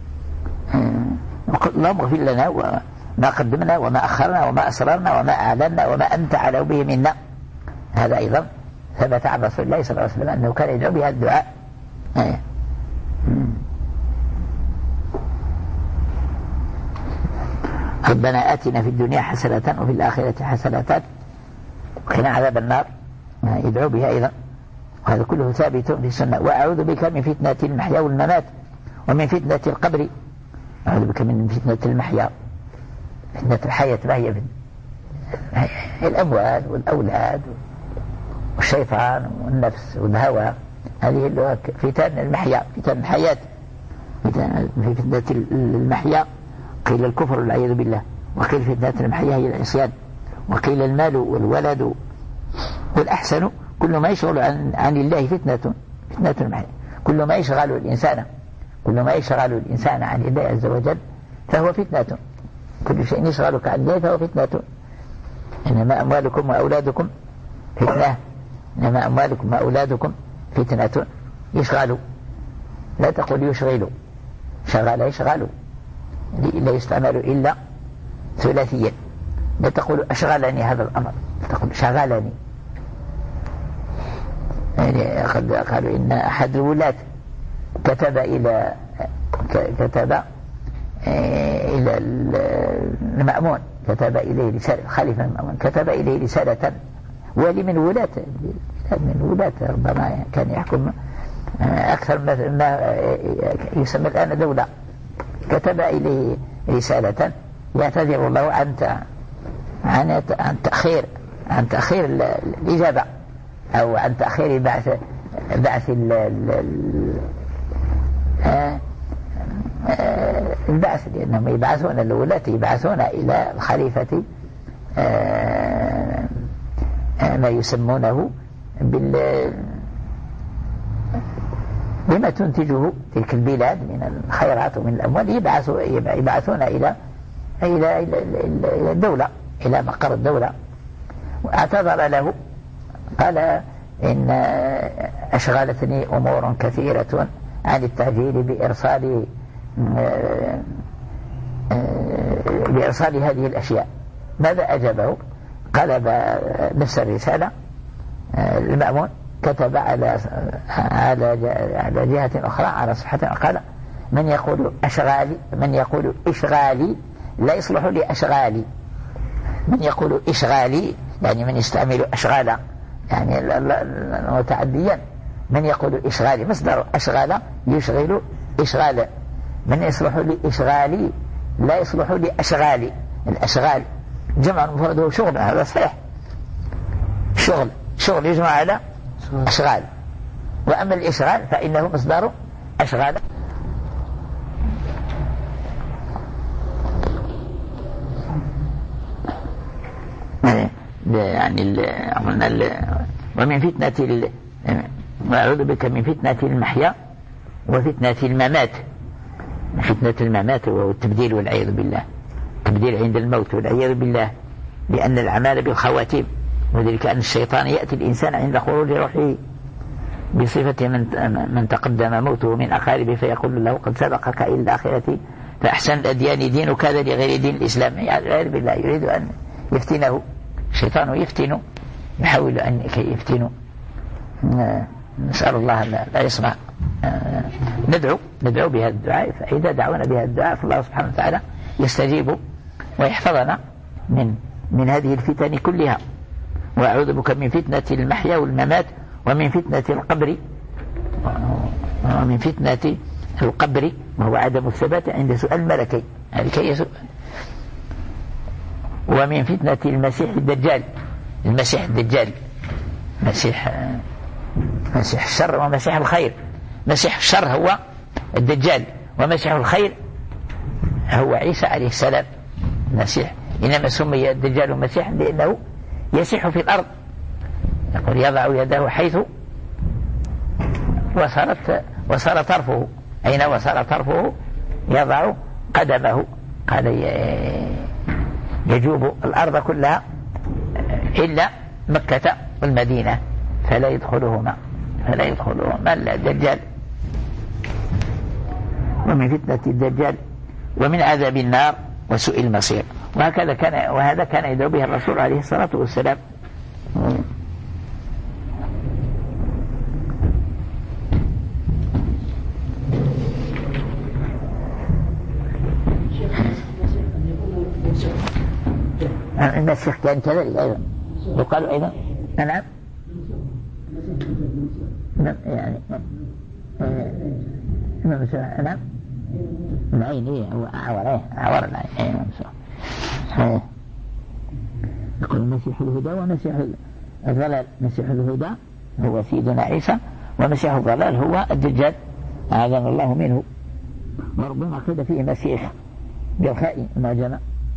اللهم اغفر لنا وما قدمنا وما أخرنا وما أسررنا وما أعلنا وما أنت على به منا. هذا أيضا ثبت عن رسول الله صلى الله عليه وسلم أنه كان يدعو بها الدعاء. ربنا آتنا في الدنيا حسنة وفي الآخرة حسنة وقنا عذاب النار، يدعو بها أيضا. وهذا كله ثابت في السنة. وأعوذ بك من فتنة المحيا والممات ومن فتنة القبر. أعوذ بك من فتنة المحيا، فتنة الحياة، ما هي الأموال والأولاد والشيطان والنفس والهوى. هذه اللي فتن المحيا، فتن الحياة. في فتنة المحيا قيل الكفر والعياذ بالله، وقيل فتنة المحيا هي العصيان، وقيل المال والولد. والأحسن كل ما يشغل عن, عن الله فتنة، فتنة المحيا. كل ما يشغل الإنسان كل ما يشغل الإنسان عن الله عز وجل فهو فتنة. كل شيء يشغلك عن الله فهو فتنة. إنما أموالكم وأولادكم فتنة، إنما أموالكم وأولادكم فتنة. يشغلوا، لا تقول يشغلوا، شغل يشغلوا، لا يستعمل إلا ثلاثيا. لا تقول أشغلني هذا الأمر، تقول شغلني. يعني قد قالوا إن أحد الولاة كتب إلى كتب إلى المأمون، كتب إليه رسالة، خليفة المأمون كتب إليه رسالة، ولي من ولاة من ولاة ربما كان يحكم أكثر ما يسمى الآن دولة. كتب إليه رسالة يعتذر الله عن عن عن تأخير عن تأخير الإجابة، أو عن تأخير بعث بعث البعث، لأنهم يبعثون الولاة يبعثون إلى الخليفة ما يسمونه بال بما تنتجه تلك البلاد من الخيرات ومن الأموال. يبعثون إلى إلى إلى الدولة، إلى مقر الدولة. واعتذر له، قال إن أشغلتني أمور كثيرة عن التعجيل بإرسال بإرسال هذه الأشياء. ماذا أجابه؟ قلب نفس الرسالة المأمون، كتب على على على جهة أخرى، على صفحة، قال من يقول أشغالي من يقول إشغالي لا يصلح لي أشغالي. من يقول إشغالي يعني من يستعمل أشغالا يعني متعديا. من يقول إشغالي مصدر أشغال يشغل إشغالا. من يصلح لي إشغالي لا يصلح لي أشغالي. الأشغال جمع مفرده شغل، هذا صحيح، شغل شغل يجمع على أشغال. وأما الإشغال فإنه مصدر أشغال. يعني قلنا ومن فتنة وأعوذ بك من فتنة المحيا وفتنة الممات. فتنة الممات والتبديل والعياذ بالله، التبديل عند الموت والعياذ بالله، لأن الأعمال بالخواتيم، وذلك أن الشيطان يأتي الإنسان عند خروج روحه بصفة من من تقدم موته من أقاربه فيقول له قد سبقك إلى الآخرة فأحسن الأديان دينك هذا لغير دين الإسلام. والعياذ بالله يريد أن يفتنه الشيطان، يفتن يحاول أن يفتنه. نسأل الله لا يسمع. ندعو ندعو بهذا الدعاء، فإذا دعونا بهذا الدعاء فالله سبحانه وتعالى يستجيب ويحفظنا من من هذه الفتن كلها. وأعوذ بك من فتنة المحيا والممات ومن فتنة القبر ومن فتنة القبر وهو عدم الثبات عند سؤال الملكين لكي يسؤال، ومن فتنة المسيح الدجال. المسيح الدجال مسيح مسيح الشر ومسيح الخير. مسيح الشر هو الدجال، ومسيح الخير هو عيسى عليه السلام. المسيح إنما سمي الدجال مسيحا لأنه يسيح في الأرض، يقول يضع يده حيث وصلت وصل طرفه، أين وصل طرفه يضع قدمه. قال يجوب الأرض كلها إلا مكة والمدينة فلا يدخلهما فلا يدخلهما الدجال. ومن فتنة الدجال ومن عذاب النار وسوء المصير. وهكذا كان وهذا كان يدعو به الرسول عليه الصلاة والسلام. المسيح كان كذلك أيضا، يقال أيضا نعم يعني نعم العين إيه هو أعور إيه أعور العين إيه. يقول المسيح الهدى ومسيح الضلال. مسيح الهدى هو سيدنا عيسى، ومسيح الضلال هو الدجال أعاذنا الله منه. وربما قيل فيه مسيح بالخاء معجمة.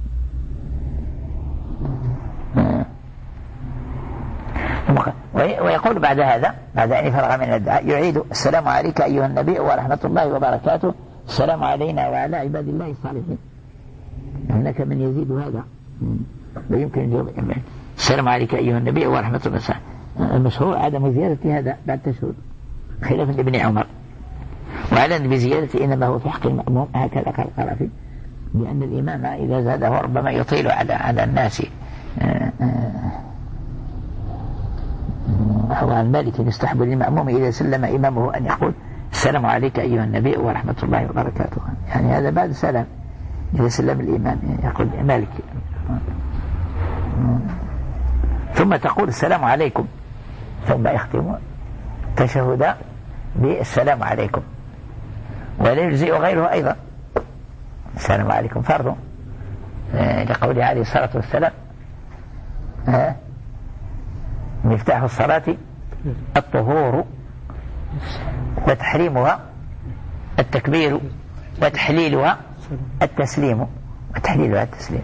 ويقول بعد هذا بعد أن فرغ من الدعاء يعيد السلام عليك أيها النبي ورحمة الله وبركاته، السلام علينا وعلى عباد الله الصالحين. هناك من يزيد هذا ويمكن يجوب السلام عليك أيها النبي ورحمة الله وبركاته. المشهور عدم زيادة هذا بعد تشهد خلافا لابن عمر، وعلى بزيادة إنما هو في حق المأموم هكذا قال القرافي، لأن الإمام إذا زاده ربما يطيل على على الناس. هو عن مالك يستحب للمأموم إذا سلم إمامه أن يقول السلام عليك أيها النبي ورحمة الله وبركاته، يعني هذا بعد سلام إذا سلم الإمام يقول مالك. ثم تقول السلام عليكم، ثم يختم تشهد بالسلام عليكم، ولا يجزئ غيره أيضا. السلام عليكم فرض لقوله عليه الصلاة والسلام مفتاح الصلاة الطهور وتحريمها التكبير وتحليلها التسليم وتحليلها التسليم.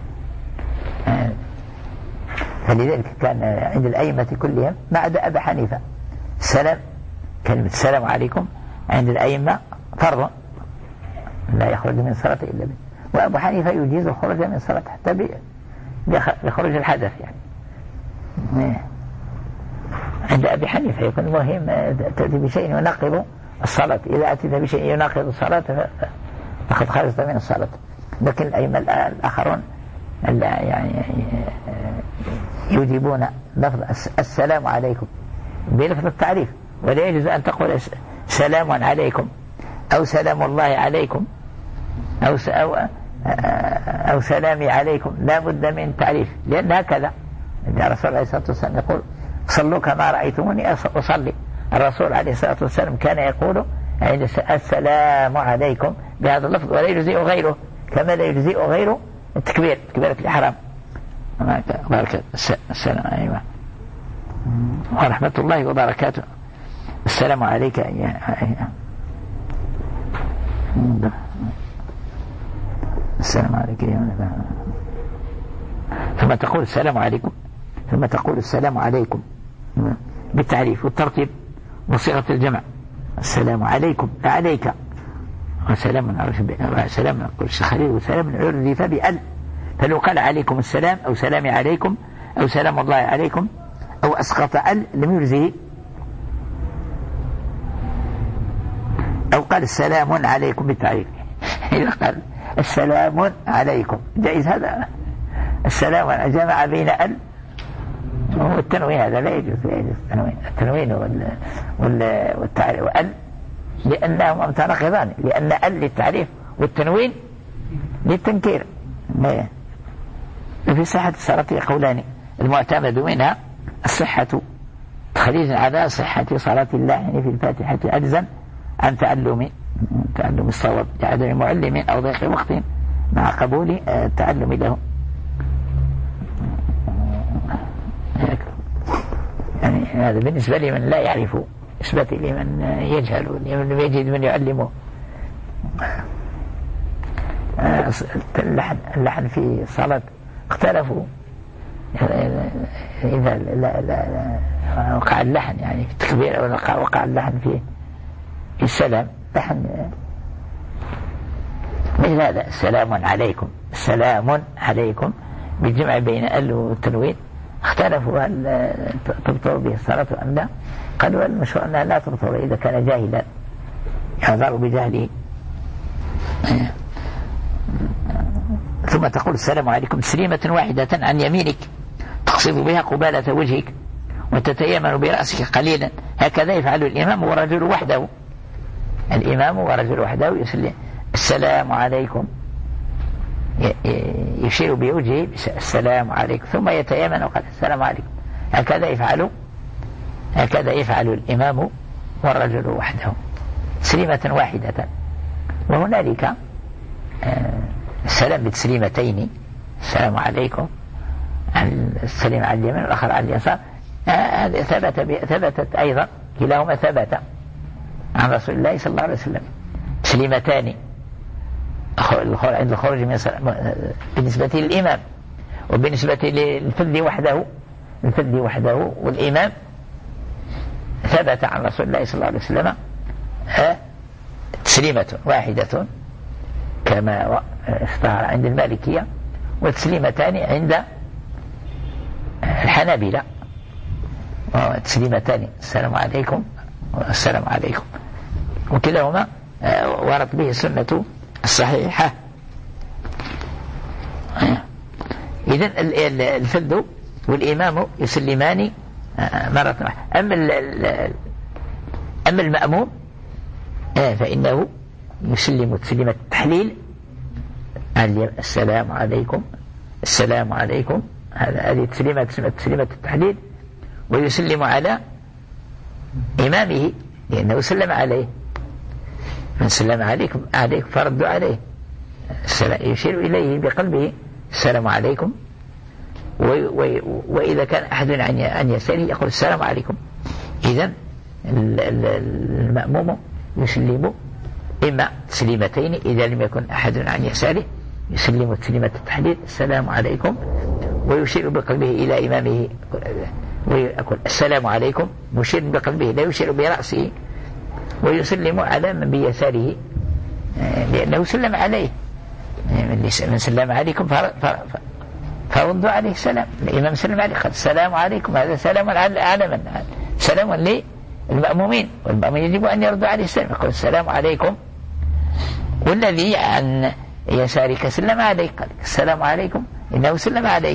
فلذلك كان عند الأئمة كلهم ما عدا أبا حنيفة السلام، كلمة السلام عليكم عند الأئمة فرض لا يخرج من صلاة إلا به، وأبو حنيفة يجيز الخروج من صلاة حتى بخروج الحدث يعني. عند أبي حنيفة يكون مهم تأتي بشيء يناقض الصلاة، إذا أتيت بشيء يناقض الصلاة فقد خرجت من الصلاة. لكن الأئمة الآخرون يعني يجيبون لفظ السلام عليكم بلفظ التعريف، ولا يجوز أن تقول سلام عليكم أو سلام الله عليكم أو أو أو سلامي عليكم، لا بد من تعريف، لأن هكذا الرسول عليه الصلاة والسلام يقول صلوا كما رأيتموني أصلي. الرسول عليه الصلاة والسلام كان يقول السلام عليكم بهذا اللفظ، ولا يجزئ غيره، كما لا يجزئ غيره التكبير تكبيرة الإحرام. السلام عليكم ورحمة الله وبركاته، السلام عليك يا السلام عليك يا ثم تقول السلام عليكم، ثم تقول السلام عليكم بالتعريف والترتيب وصيغة الجمع السلام عليكم عليك، وسلام على سلام نقول خليل وسلام عرف بأل. فلو قال عليكم السلام أو سلام عليكم أو سلام الله عليكم أو أسقط أل لم يجزه، أو قال السلام عليكم بالتعريف. إذا قال السلام عليكم جائز هذا. السلام جمع بين أل والتنوين، هذا لا يجوز، لا يجوز التنوين التنوين والتعريف وأل، لأنهما متناقضان، لأن أل للتعريف والتنوين للتنكير. في صحة الصلاة قولان، المعتمد منها الصحة تخريج على صحة صلاة الله يعني في الفاتحة أجزا عن تعلم تعلم الصواب لعدم معلم أو ضيق وقت مع قبول التعلم له. يعني هذا بالنسبة لمن لا يعرف، بالنسبة لمن يجهل لمن يجد من يعلمه. اللحن, اللحن في الصلاة اختلفوا إذا لا لا لا وقع اللحن يعني في التكبير أو وقع اللحن في في السلام، لحن مثل هذا السلام عليكم، السلام عليكم بالجمع بين ال والتنوين. اختلفوا هل تبطل به الصلاة أم لا؟ قالوا المشهور أنها لا تبطل إذا كان جاهلا يعذر بجهله. ثم تقول السلام عليكم تسليمة واحدة عن يمينك تقصد بها قبالة وجهك وتتيمن برأسك قليلا، هكذا يفعل الإمام ورجل وحده. الإمام ورجل وحده يسلم السلام عليكم، يشير بوجهه السلام عليكم ثم يتيمن وقال السلام عليكم. هكذا يفعل هكذا يفعل الإمام والرجل وحده تسليمة واحدة. وهنالك السلام بتسليمتين، السلام عليكم عن السلام على اليمين والآخر على اليسار، هذا ثبت ثبتت أيضا كلاهما ثبت عن رسول الله صلى الله عليه وسلم. تسليمتان عند الخروج من بالنسبة للإمام، وبالنسبة للفذ وحده الفذ وحده والإمام ثبت عن رسول الله صلى الله عليه وسلم تسليمة واحدة كما اشتهر عند المالكية، وتسليمتان عند الحنابلة، تسليمتان السلام عليكم والسلام عليكم، وكلاهما ورد به السنة الصحيحة. إذن الفذ والإمام يسلمان مرة واحدة. أما أما المأموم فإنه يسلم تسليمة التحليل السلام عليكم السلام عليكم، هذه تسليمة تسليمة التحليل، ويسلم على إمامه لأنه سلم عليه، من سلم عليكم عليكم فردوا عليه، يشير إليه بقلبه السلام عليكم. وإذا كان أحد عن يساره يقول السلام عليكم. إذن المأموم يسلم إما تسليمتين إذا لم يكن أحد عن يساره، يسلم تسليمة التحليل السلام عليكم، ويشير بقلبه إلى إمامه ويقول السلام عليكم، مشير بقلبه لا يشير برأسه، ويسلم على من بيساره لأنه سلم عليه، من سلم عليكم فردوا عليه السلام. الإمام سلم عليه قال السلام عليكم، هذا سلام على من؟ سلام للمأمومين، والمأمومين يجب أن يردوا عليه السلام، يقول السلام عليكم، والذي عن يسارك سلم عليك قال السلام عليكم إنه سلم عليك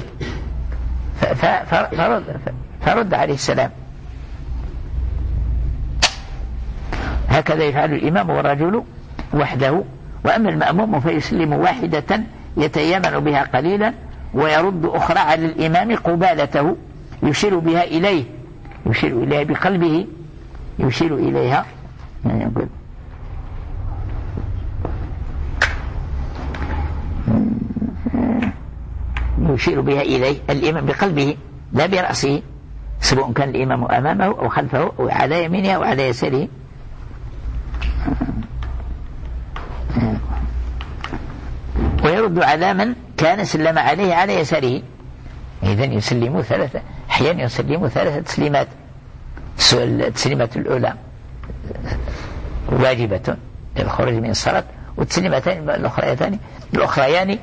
فرد, فرد عليه السلام. هكذا يفعل الإمام والرجل وحده. وأما المأموم فيسلم واحدة يتيمن بها قليلا ويرد أخرى على الإمام قبالته، يشير بها إليه، يشير إليها بقلبه، يشير إليها يشير بها إليه الإمام بقلبه لا برأسه، سواء كان الإمام أمامه أو خلفه أو على يمينه أو على يساره. ويرد على من كان سلم عليه على يساره. إذن يسلم ثلاثة أحيانا، يسلم ثلاثة تسليمات. التسليمة الأولى واجبة للخروج من الصلاة، والتسليمتان الأخريان الأخريان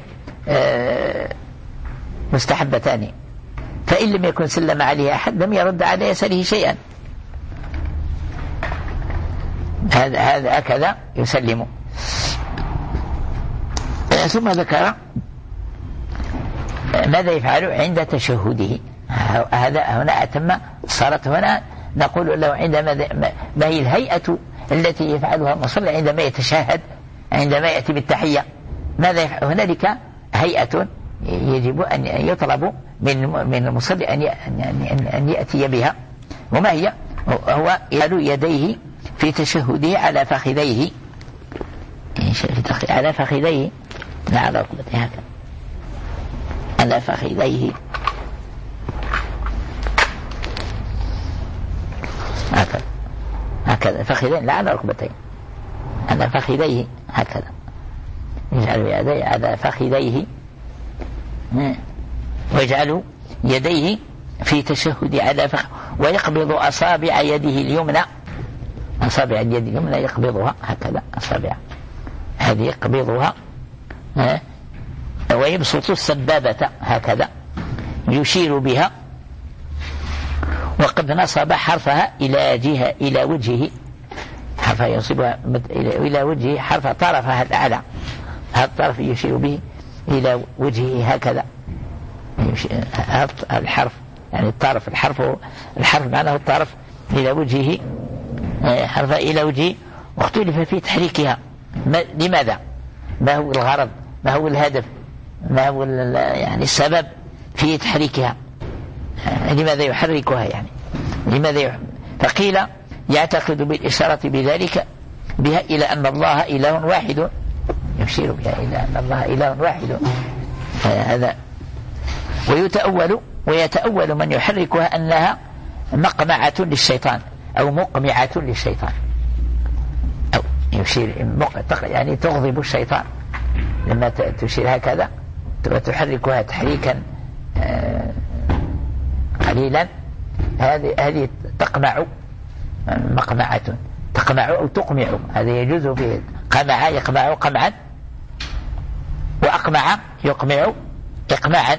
مستحبتان، فإن لم يكن سلم عليه أحد لم يرد على يساره شيئا. هذا هذا هكذا يسلم. ثم ذكر ماذا يفعل عند تشهده. هذا هنا أتم الصلاة. هنا نقول له عند ما هي الهيئة التي يفعلها المصلي عندما يتشهد، عندما يأتي بالتحية. ماذا يفعل؟ هنالك هيئة يجب أن يطلب من من المصلي أن أن يأتي بها. وما هي؟ هو يجعل يديه في تشهده على فخذيه، على فخذيه لا على ركبته، هكذا على فخذيه هكذا هكذا فخذين لا على ركبتين، على فخذيه هكذا، يجعل يديه على فخذيه ويجعل يديه في تشهد على فخذ، ويقبض أصابع يده اليمنى، أصابع اليد اليمنى يقبضها هكذا، أصابع هذه يقبضها، ويبسط السبابة هكذا يشير بها، وقد نصب حرفها إلى جهة إلى وجهه، حرفها ينصبها إلى وجهه، حرف طرفها الأعلى، هذا الطرف يشير به إلى وجهه هكذا، الحرف يعني الطرف، الحرف الحرف معناه الطرف إلى وجهه، حرف إلى وجهه. واختلف في تحريكها، لماذا؟ ما هو الغرض؟ ما هو الهدف؟ ما هو يعني السبب في تحريكها؟ لماذا يحركها يعني؟ لماذا يحرك؟ فقيل يعتقد بالإشارة بذلك بها إلى أن الله إله واحد، يشير بها إلى أن الله إله واحد. هذا ويتأول ويتأول من يحركها أنها مقمعة للشيطان أو مقمعة للشيطان، أو يشير يعني تغضب الشيطان لما تشير هكذا وتحركها تحريكا قليلا، هذه هذه تقمع، مقمعة تقمع أو تقمع، هذا يجوز فيه. قمع يقمع قمعا، وأقمع يقمع إقماعا،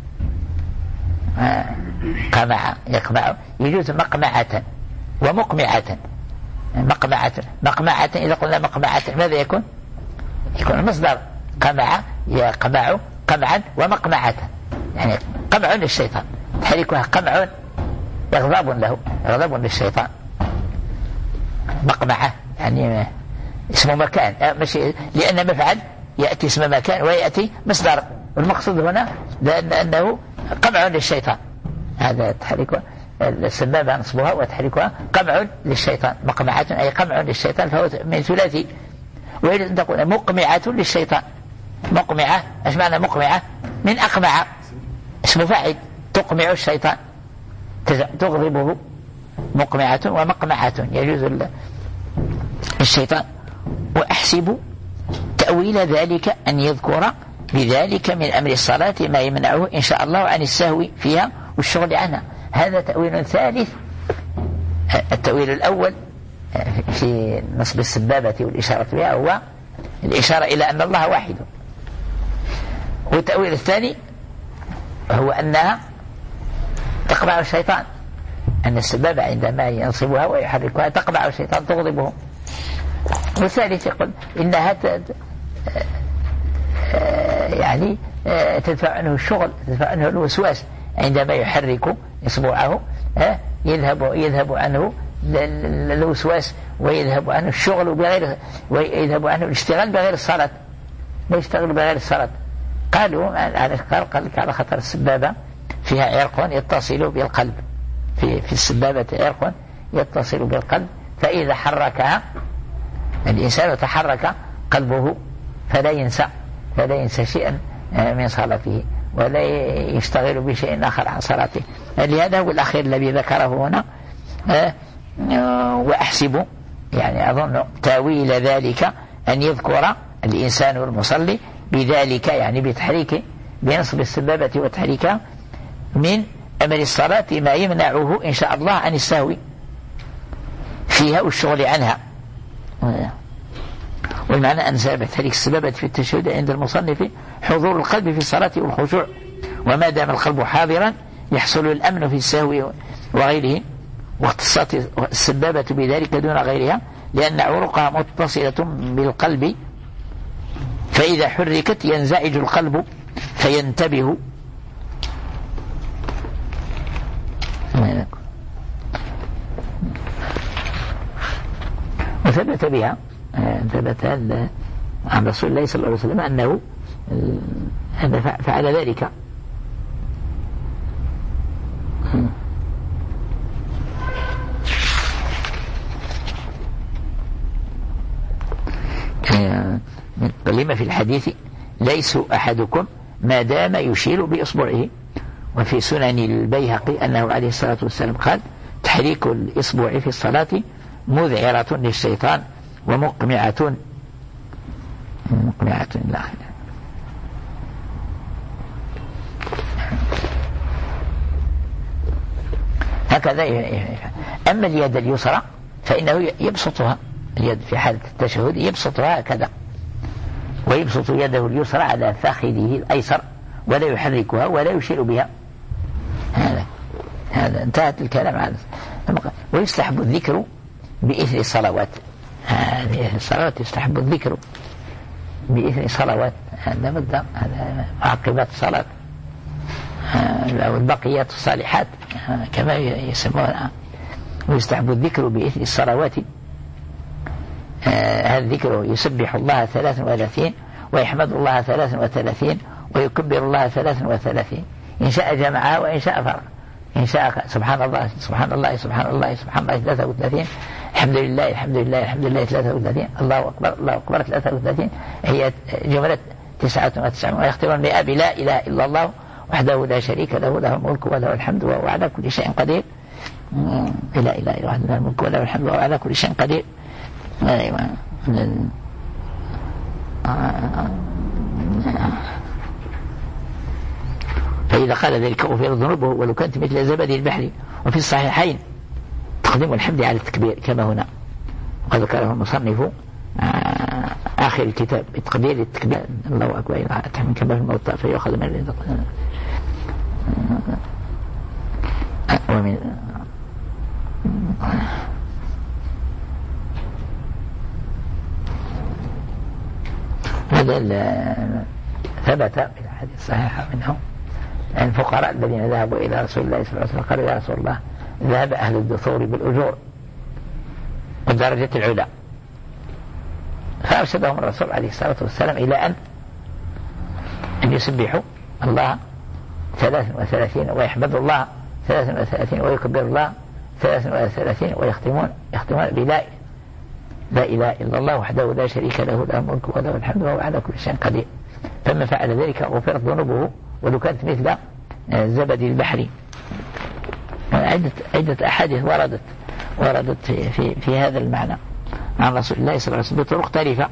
قمع يقمع يجوز مقمعة ومقمعة. مقمعة مقمعة إذا قلنا مقمعة ماذا يكون؟ يكون المصدر قمع يقمع قمعا ومقمعة، يعني قمع للشيطان، تحريكها قمع يغضب له، غضب للشيطان. مقمعة يعني اسم مكان، مش لأن مفعل يأتي اسم مكان ويأتي مصدر، المقصود هنا لأن أنه قمع للشيطان، هذا تحريكها السبابة نصبها وتحريكها قمع للشيطان. مقمعة أي قمع للشيطان، فهو من ثلاثي. وإذا تقول مقمعة للشيطان، مقمعة ايش معنى مقمعة؟ من أقمع، اسم فاعل، تقمع الشيطان تغضبه، مقمعة ومقمعة يجوز الشيطان. وأحسب تأويل ذلك أن يذكر بذلك من أمر الصلاة ما يمنعه إن شاء الله عن السهو فيها والشغل عنها. هذا تأويل ثالث. التأويل الأول في نصب السبابة والإشارة بها هو الإشارة إلى أن الله واحد، والتأويل الثاني هو أنها تقمع الشيطان، أن السبابة عندما ينصبها ويحركها تقمع الشيطان تغضبه. والثالث يقول إنها يعني تدفع عنه الشغل، تدفع عنه الوسواس، عندما يحرك إصبعه يذهب يذهب عنه الوسواس، ويذهب عنه الشغل بغير، ويذهب عنه الاشتغال بغير الصلاة، ما يشتغل بغير الصلاة. قالوا قال قال على خطر السبابة فيها عرق يتصل بالقلب، في في السبابة عرق يتصل بالقلب، فإذا حركها الإنسان تحرك قلبه فلا ينسى فلا ينسى شيئا من صلاته ولا يشتغل بشيء آخر عن صلاته. لهذا هو الأخير الذي ذكره هنا. وأحسب يعني أظن تاويل ذلك أن يذكر الإنسان والمصلي بذلك، يعني بتحريك بنصب السبابة وتحريكها من أمر الصلاة ما يمنعه إن شاء الله عن السهو فيها والشغل عنها. والمعنى أن سبب هذه السببة في التشهد عند المصنف حضور القلب في الصلاة والخشوع، وما دام القلب حاضرا يحصل الأمن في السهو وغيره، واختصاص السبابة بذلك دون غيرها لأن عروقها متصلة بالقلب، فإذا حركت ينزعج القلب فينتبه. وثبت بها ثبت عن رسول الله صلى الله عليه وسلم أنه فعل ذلك. لما في الحديث ليس أحدكم ما دام يشير بإصبعه. وفي سنن البيهقي أنه عليه الصلاة والسلام قال تحريك الإصبع في الصلاة مذعرة للشيطان ومقمعة مقمعة للآخر. هكذا. أما اليد اليسرى فإنه يبسطها، اليد في حالة التشهد يبسطها هكذا، ويبسط يده اليسرى على فخذه الأيسر ولا يحركها ولا يشير بها. هذا هذا انتهت الكلام على. ويستحب الذكر بإثر الصلوات، هذه الصلوات يستحب الذكر بإثر الصلوات، هذا مبدأ، هذا معقبات الصلاة أو البقيات الصالحات كما يسمونها. ويستحب الذكر بإثر الصلوات، هذا الذكر يسبح الله ثلاث وثلاثين ويحمد الله ثلاث وثلاثين ويكبر الله ثلاث وثلاثين، إن شاء جمعها وإن شاء فرق. إن شاء سبحان الله سبحان الله سبحان الله سبحان الله ثلاثة وثلاثين، الحمد لله الحمد لله الحمد لله ثلاثة وثلاثين، الله أكبر الله أكبر ثلاثة وثلاثين، هي جملة تسعة وتسعين. ويختمون بأبي لا إله إلا الله وحده لا شريك له له الملك وله الحمد وهو على كل شيء قدير. لا إله إلا الله الملك وله الحمد وهو على كل شيء قدير. فإذا قال ذلك غفر ذنوبه ولو كانت مثل زبد البحر. وفي الصحيحين تقديم الحمد على التكبير كما هنا، وقد ذكره المصنف آخر الكتاب بتقدير التكبير الله أكبر من كما في الموتى فيأخذ من الرزق. ومن هذا ثبت في الحديث الصحيح منهم الفقراء الذين ذهبوا إلى رسول الله صلى الله عليه وسلم قالوا يا رسول الله ذهب أهل الدثور بالأجور والدرجة العلى، فأرشدهم الرسول عليه الصلاة والسلام إلى أن أن يسبحوا الله ثلاث وثلاثين ويحمدوا الله ثلاث وثلاثين ويكبر الله ثلاث وثلاثين ويختمون يختمون بلا لا إله إلا الله وحده لا شريك له له الملك وله الحمد وهو على كل شيء قدير. فمن فعل ذلك غفرت ذنوبه ولو كانت مثل زبد البحر. عدة عدة أحاديث وردت وردت في, في, في هذا المعنى عن رسول الله صلى الله عليه وسلم بطرق مختلفة.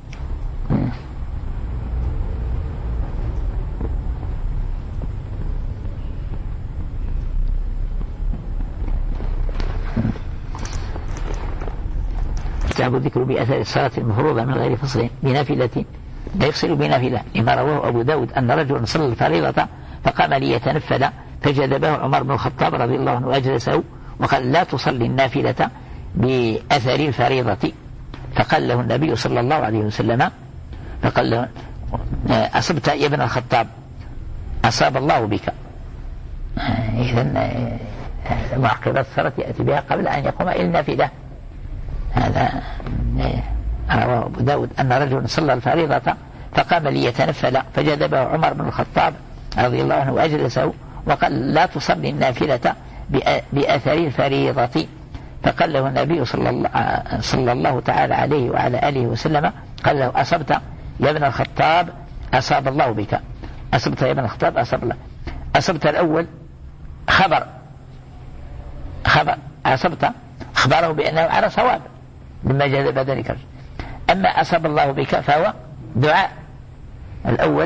يستحب الذكر بأثر الصلاة المفروضة من غير فصل بنافلة لا يفصل بنافلة، لما رواه أبو داود أن رجلا صلى الفريضة فقام ليتنفل فجذبه عمر بن الخطاب رضي الله عنه وأجلسه وقال لا تصلي النافلة بأثر الفريضة، فقال له النبي صلى الله عليه وسلم فقال له أصبت يا ابن الخطاب أصاب الله بك. إذن معقبات الصلاة يأتي بها قبل أن يقوم إلى النافلة. هذا رواه أبو داود أن رجل صلى الفريضة فقام ليتنفل فجذبه عمر بن الخطاب رضي الله عنه وأجلسه وقال لا تصلي النافلة بأثر الفريضة، فقال له النبي صلى الله, صلى الله تعالى عليه وعلى آله وسلم قال له أصبت يا ابن الخطاب أصاب الله بك. أصبت يا ابن الخطاب أصاب الله. أصبت الأول خبر خبر أصبت أخبره بأنه على صواب لما جذب ذلك. أما أصاب الله بك فهو دعاء، الأول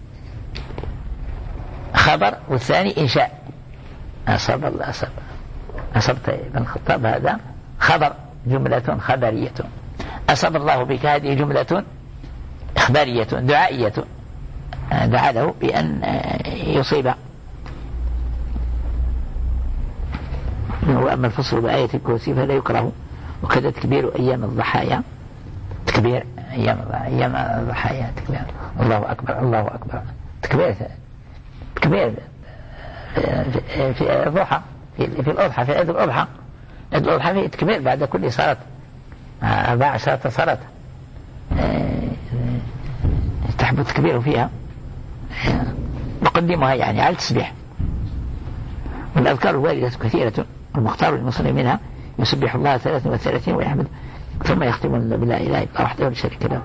خبر والثاني إنشاء. أصاب الله أصاب أصبت ابن الخطاب هذا خبر جملة خبرية. أصاب الله بك، هذه جملة إخبارية دعائية، دعا له بأن يصيب. وأما الفصل بآية الكرسي فلا يكره، وكذا تكبير أيام الضحايا، تكبير أيام أيام الضحايا تكبير الله أكبر الله أكبر، تكبير تكبير في الضحى، في في الأضحى، في عيد الأضحى، عيد الأضحى فيه تكبير بعد كل صلاة، أربع عشرة صلاة تحب التكبير فيها، نقدمها يعني على التسبيح. والأذكار الواردة كثيرة، المختار للمصلي منها يسبح الله ثلاثة وثلاثين ويحمد، ثم يختم بلا إله إلا الله وحده لا شريك له.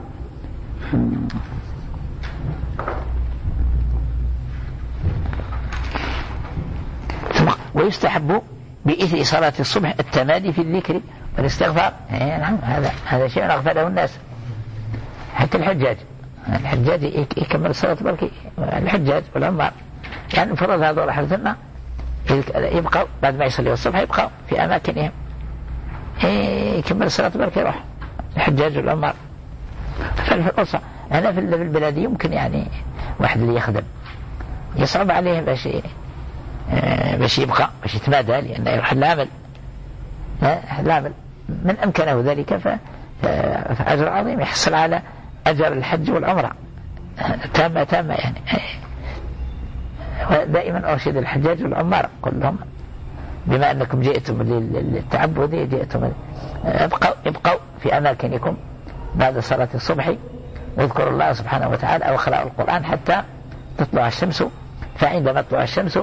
ثم ويستحب بإثر صلاة الصبح التمادي في الذكر والاستغفار. نعم، هذا هذا شيء أغفله الناس، حتى الحجاج الحجاج يكمل صلاة بركي، الحجاج والعمار يعني فرض هذا راح ثم يبقى بعد ما يصلي الصبح يبقى في أماكنهم يكمل صلاة بركي يروح الحجاج والعمار. فالفرصة هنا في البلاد يمكن يعني واحد اللي يخدم يصعب عليه باش باش يبقى باش يتمادى، لأنه يروح العمل العمل من أمكنه ذلك فأجر عظيم يحصل على أجر الحج والعمرة تامة تامة يعني. دائما أرشد الحجاج والعمار كلهم بما أنكم جئتم للتعبد جئتم ابقوا, ابقوا في أماكنكم بعد صلاة الصبح واذكروا الله سبحانه وتعالى أو اقرأوا القرآن حتى تطلع الشمس، فعندما تطلع الشمس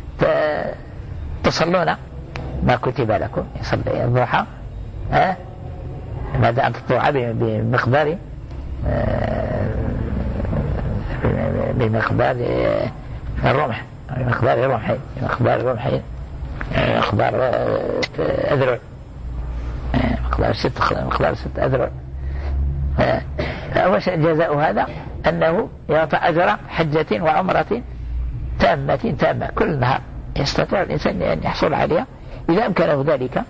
تصلون ما كتب لكم، يصلي الضحى بعد أن تطلع بمقدار بمقدار الرمح، بمقدار الرمح بمقدار الرمح مقدار أذرع، مقدار ست مقدار ست أذرع. أول شيء جزاء هذا أنه يعطى أجر حجة وعمرة تامة تامة كل نهار يستطيع الإنسان أن يحصل عليها إذا أمكنه ذلك.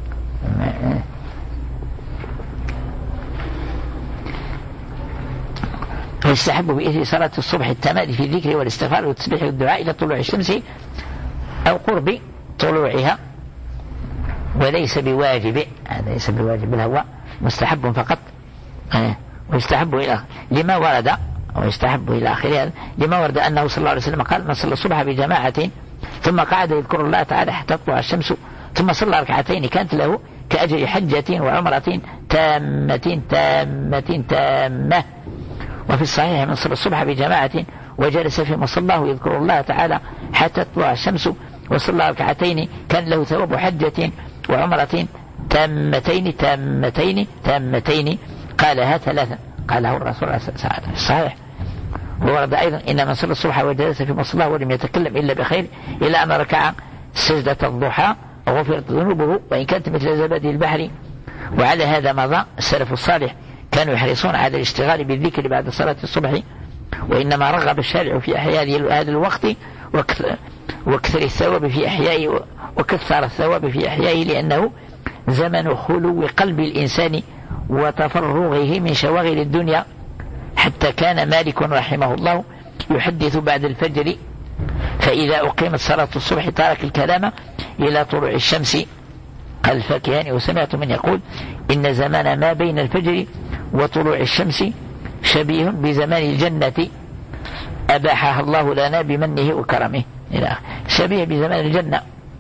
ويستحب بإثر صلاة الصبح التمادي في الذكر والاستغفار والتسبيح والدعاء إلى طلوع الشمس أو قرب طلوعها، وليس بواجب، هذا ليس بواجب، بل هو مستحب فقط. ويستحب إلى لما ورد ويستحب إلى آخره لما ورد أنه صلى الله عليه وسلم قال: من صلى الصبح بجماعة ثم قعد يذكر الله تعالى حتى تطلع الشمس ثم صلى ركعتين كانت له كأجر حجة وعمرة تامة تامة تامة. وفي الصحيح: من صلى الصبح بجماعة وجلس في مصلاه يذكر الله تعالى حتى تطلع الشمس وصلى ركعتين كان له ثواب حجة وعمرة تامتين تامتين تامتين. قالها ثلاثا، قاله الرسول في الصحيح. وورد أيضا: إن من صلى الصبح وجلس في مصلاه ولم يتكلم إلا بخير إلى أن ركع سجدة الضحى وغفرت ذنوبه وإن كانت مثل زبد البحر. وعلى هذا مضى السلف الصالح، كانوا يحرصون على الاشتغال بالذكر بعد صلاة الصبح، وإنما رغب الشارع في إحياء هذا الوقت وكثر الثواب في إحيائه وكثر الثواب في إحيائه لأنه زمن خلو قلب الإنسان وتفرغه من شواغل الدنيا. حتى كان مالك رحمه الله يحدث بعد الفجر: فإذا أقيمت صلاة الصبح ترك الكلام إلى طلوع الشمس. قال الفاكهاني: وسمعت من يقول إن زمان ما بين الفجر وطلوع الشمس شبيه بزمان الجنة أباحها الله لنا بمنه وكرمه. شبيه بزمان الجنة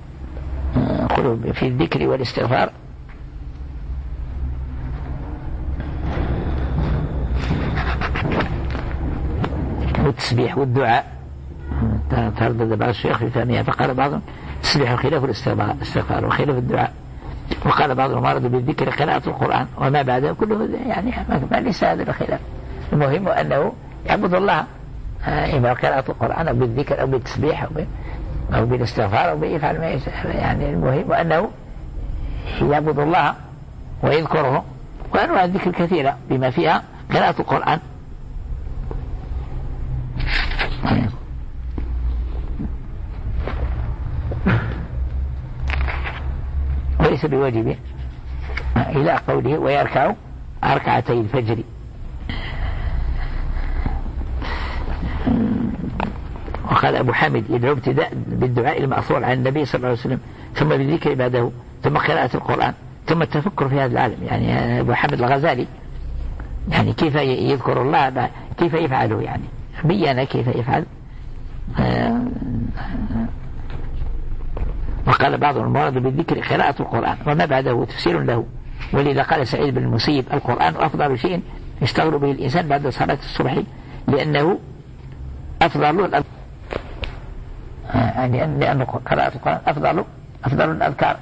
في الذكر والاستغفار. والتسبيح والدعاء. تردد بعض الشيخ في ثانية فقال بعضهم: التسبيح خلاف الاستغفار وخلاف الدعاء. وقال بعضهم: مرض بالذكر قراءة القرآن وما بعده كله يعني ما ليس هذا الخلاف. المهم أنه يعبد الله إما قراءة القرآن أو بالذكر أو بالتسبيح أو, أو بالاستغفار أو بيفعل ما يشاء. يعني المهم أنه يعبد الله ويذكره، وأنواع الذكر كثيرة بما فيها قراءة القرآن. وليس بواجبه إلى قوله: ويركع ركعتي الفجر. وقال أبو حامد يدعو ابتداء بالدعاء المأثور عن النبي صلى الله عليه وسلم، ثم بالذكر بعده، ثم قراءة القرآن، ثم التفكر في هذا العالم. يعني أبو حامد الغزالي يعني كيف يذكر الله، كيف يفعله، يعني بيّن كيف يفعل. وقال بعض المراد بالذكر قراءة القرآن وما بعده تفسير له. ولذا قال سعيد بن المسيب القرآن أفضل شيء يشتغل به الإنسان بعد صلاة الصبح، لأنه أفضل يعني لأن قراءة القرآن أفضل أفضل الأذكار،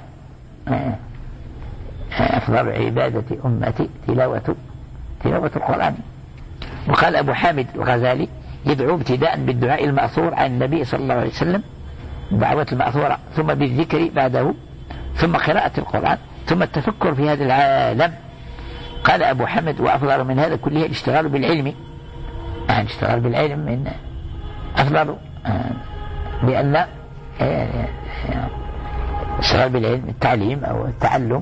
أفضل عبادة أمتي تلاوة تلاوة القرآن. وقال أبو حامد الغزالي يدعو ابتداء بالدعاء المأثور عن النبي صلى الله عليه وسلم، دعوة المأثورة، ثم بالذكر بعده، ثم قراءة القرآن، ثم التفكر في هذا العالم. قال أبو حامد وأفضل من هذا كله الاشتغال بالعلم، يعني الاشتغال بالعلم من أفضل، لأن الاشتغال بالعلم التعليم أو التعلم.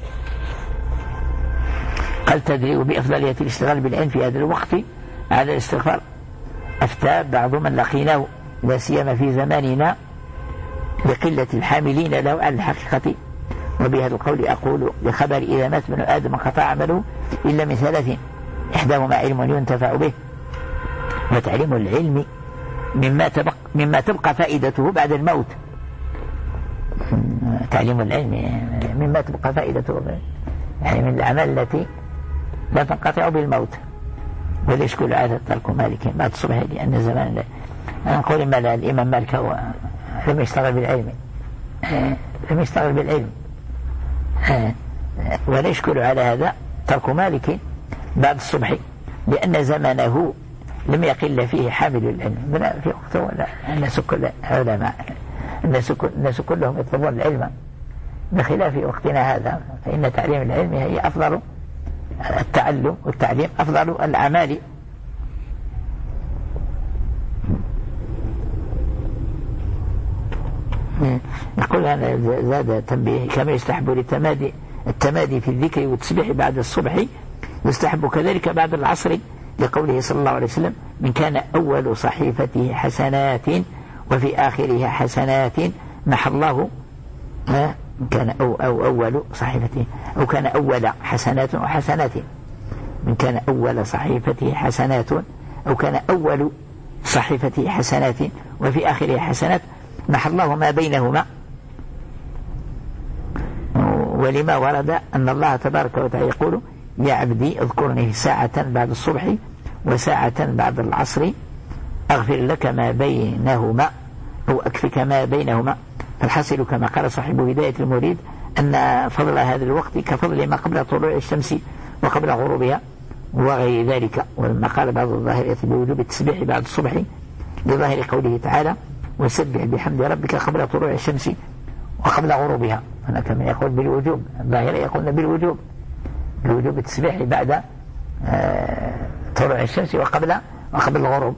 قال تدري بأفضلية الاشتغال بالعلم في هذا الوقت على الاستغفار. أفتى بعض من لقيناه لا سيما في زماننا بقلة الحاملين له على الحقيقة. وبهذا القول أقول بخبر إذا مات ابن آدم قطع عمله إلا من ثلاث، إحداهما علم ينتفع به، وتعليم العلم مما تبقى, مما تبقى فائدته بعد الموت. تعليم العلم مما تبقى فائدته، يعني من الأعمال التي لا تنقطع بالموت. وليش كل عادة ترك مالك بعد الصبح، لأن زمان نقول إما الإمام مالك هو لم يشتغل بالعلم، لم يشتغل بالعلم ولا يشكل على هذا ترك مالك بعد الصبح، لأن زمانه لم يقل فيه حامل العلم. في وقته الناس كل علماء، الناس كلهم يطلبون العلم، بخلاف وقتنا هذا فإن تعليم العلم هي أفضل التعلم، والتعليم أفضل الأعمال. يقول أنا زاد تنبيه كما يستحب للتمادي التمادي في الذكر والتسبيح بعد الصبح، يستحب كذلك بعد العصر، لقوله صلى الله عليه وسلم من كان أول صحيفته حسنات وفي آخرها حسنات محى الله، كان أو, أو أول صحيفته أو كان أول حسنات وحسنات، من كان أول صحيفته حسنات أو كان أول صحيفته حسنات وفي آخرها حسنات محى الله ما بينهما. ولما ورد أن الله تبارك وتعالى يقول يا عبدي اذكرني ساعة بعد الصبح وساعة بعد العصر أغفر لك ما بينهما أو أكفك ما بينهما. فالحاصل كما قال صاحب هداية المريد أن فضل هذا الوقت كفضل ما قبل طلوع الشمس وقبل غروبها وغير ذلك. ولما قال بعض الظاهرية بوجوب التسبيح بعد الصبح لظاهر قوله تعالى وسبح بحمد ربك قبل طلوع الشمس وقبل غروبها، هنا كما يقول بالوجوب، الظاهرية يقولون بالوجوب، بالوجوب التسبيح بعد طلوع الشمس وقبل وقبل الغروب.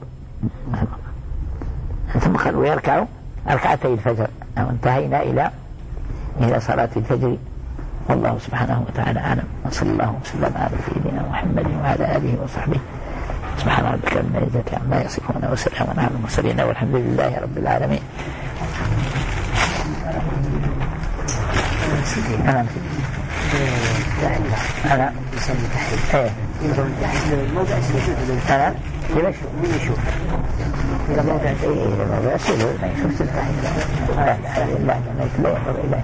ثم قالوا يركعوا ركعتي الفجر. وانتهينا إلى إلى صلاة الفجر. والله سبحانه وتعالى أعلم، وصلى الله وسلم على سيدنا محمد وعلى آله وصحبه. سبحان ربك رب العزة عما يصفون وسلام على المرسلين والحمد لله رب العالمين. أنا أنا يسمي تحريم. إيه. موضع السجود. أنا كيف من يشوف؟ إلى موضع إيه موضع السجود ما يشوف التحريم. لا لا لا لا ينظر إليه.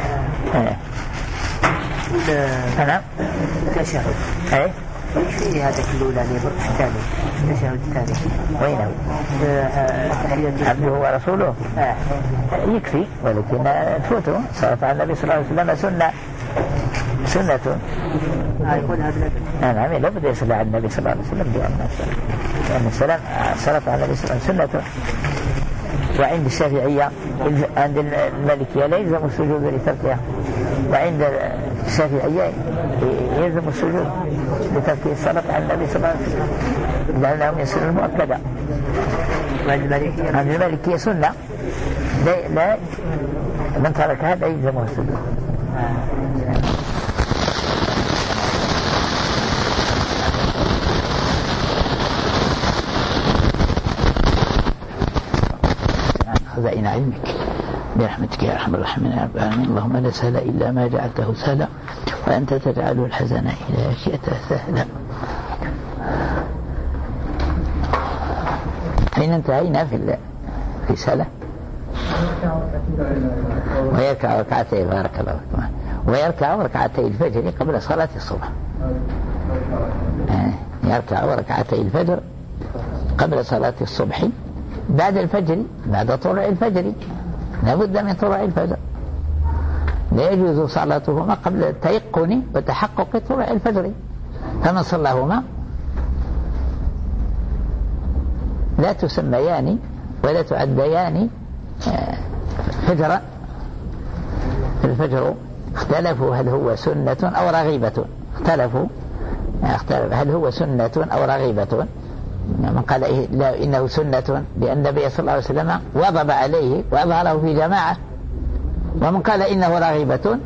أنا تشهد. إيه. في هذا كله لا يبرك الثاني التشهد الثاني وينه عبده ورسوله آه. يكفي، ولكن فوته صلاة على النبي صلى الله عليه وسلم سنة سنة نعم لابد يصلي على النبي صلى الله عليه وسلم لأن السلام صلاة على النبي صلى الله عليه وسلم. وعند الشافعية عند المالكية لا يلزم السجود لتركها، وعند الشافعية يلزم السجود لترك الصلاة على النبي صلى الله عليه وسلم لأنه من السنة المؤكدة. عند المالكية سنة لا, لا من تركها لا يلزمه السجود. من علمك برحمتك يا أرحم الراحمين يا رب العالمين. اللهم لا سهل إلا ما جعلته سهلا وأنت تجعل الحزن إذا شئت سهلا. حين انتهينا في الرسالة ويركع ركعتين بارك الله فيكم ويركع ركعتي الفجر قبل صلاة الصبح. يركع ركعتي الفجر قبل صلاة الصبح بعد الفجر بعد طلوع الفجر، لا بد من طلوع الفجر، لا يجوز صلاتهما قبل التيقن وتحقق طلوع الفجر. فمن صلاهما لا تسميان ولا تعديان فجرا. الفجر اختلفوا هل هو سنة أو رغيبة، اختلفوا هل هو سنة أو رغيبة. من قال إيه لا إنه سنة لأن النبي صلى الله عليه وسلم وضب عليه وأظهره في جماعة، ومن قال إنه رغيبة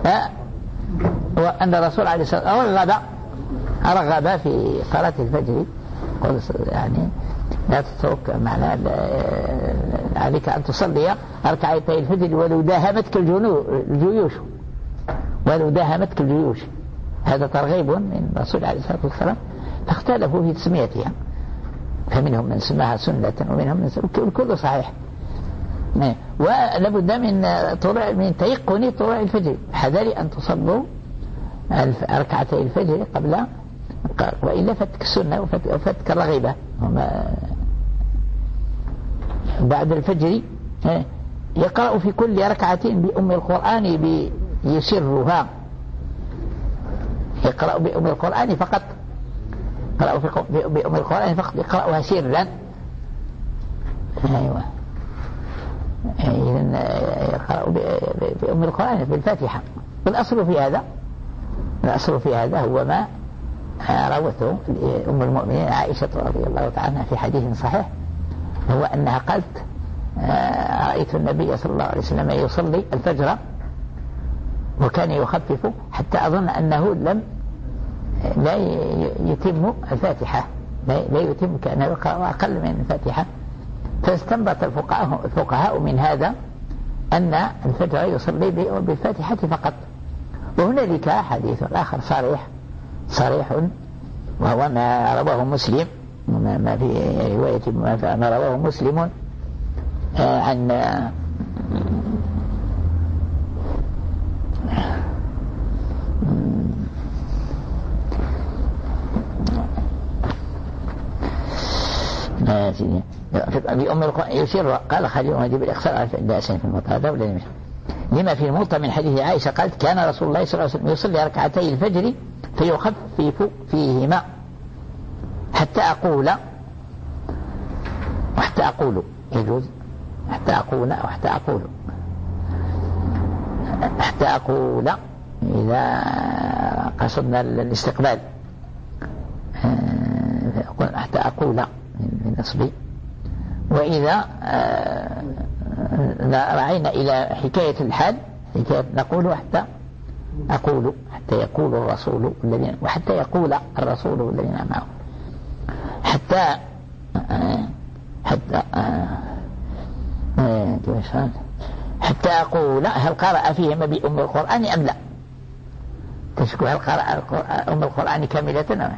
وأن الرسول عليه الصلاة والسلام رغب رغب في صلاة الفجر. قل يعني لا تترك معنى عليك أن تصلي ركعتي الفجر ولو داهمتك الجيوش ولو داهمتك الجيوش. هذا ترغيب من الرسول عليه الصلاة والسلام، فاختلفوا في تسميتها، فمنهم من سماها سنة ومنهم من سماها الكل صحيح. ولابد من طلوع من تيقن طلوع الفجر، حذري أن تصلوا ركعتي الفجر قبل، وإلا فتك السنة وفتك الرغيبة. بعد الفجر يقرأ في كل ركعة بأم القرآن بيسرها، يقرأ بأم القرآن فقط، يقرأ بأم القرآن فقط، يقرأها سرا. أيوة إذن يقرأ بأم القرآن بالفاتحة. والأصل في هذا الأصل في هذا هو ما روته أم المؤمنين عائشة رضي الله تعالى عنها في حديث صحيح، هو أنها قالت رأيت النبي صلى الله عليه وسلم يصلي الفجر وكان يخفف حتى أظن أنه لم لا يتم الفاتحة، لا يتم كأنه يقرأ أقل من الفاتحة. فاستنبط الفقهاء الفقهاء من هذا أن الفجر يصلي بالفاتحة فقط. وهنالك حديث آخر صريح صريح وهو ما رواه مسلم، ما في رواية ما رواه مسلم عن بأم القرآن يشير. قال خليل وجب الإخسار في المطهر ولا لما في الموطأ من حديث عائشة قالت كان رسول الله صلى الله عليه وسلم يصلي ركعتي الفجر فيخفف فيهما حتى أقول وحتى أقول يجوز حتى أقول أو حتى أقول حتى أقول إذا قصدنا الاستقبال، حتى أقول من أصلي. وإذا رأينا إلى حكاية الحال حكاية نقول حتى أقول حتى يقول الرسول الذين وحتى يقول الرسول الذين معه حتى حتى حتى أقول هل قرأ فيهما بأم القرآن أم لا. تشكو هل قرأ أم القرآن كاملة؟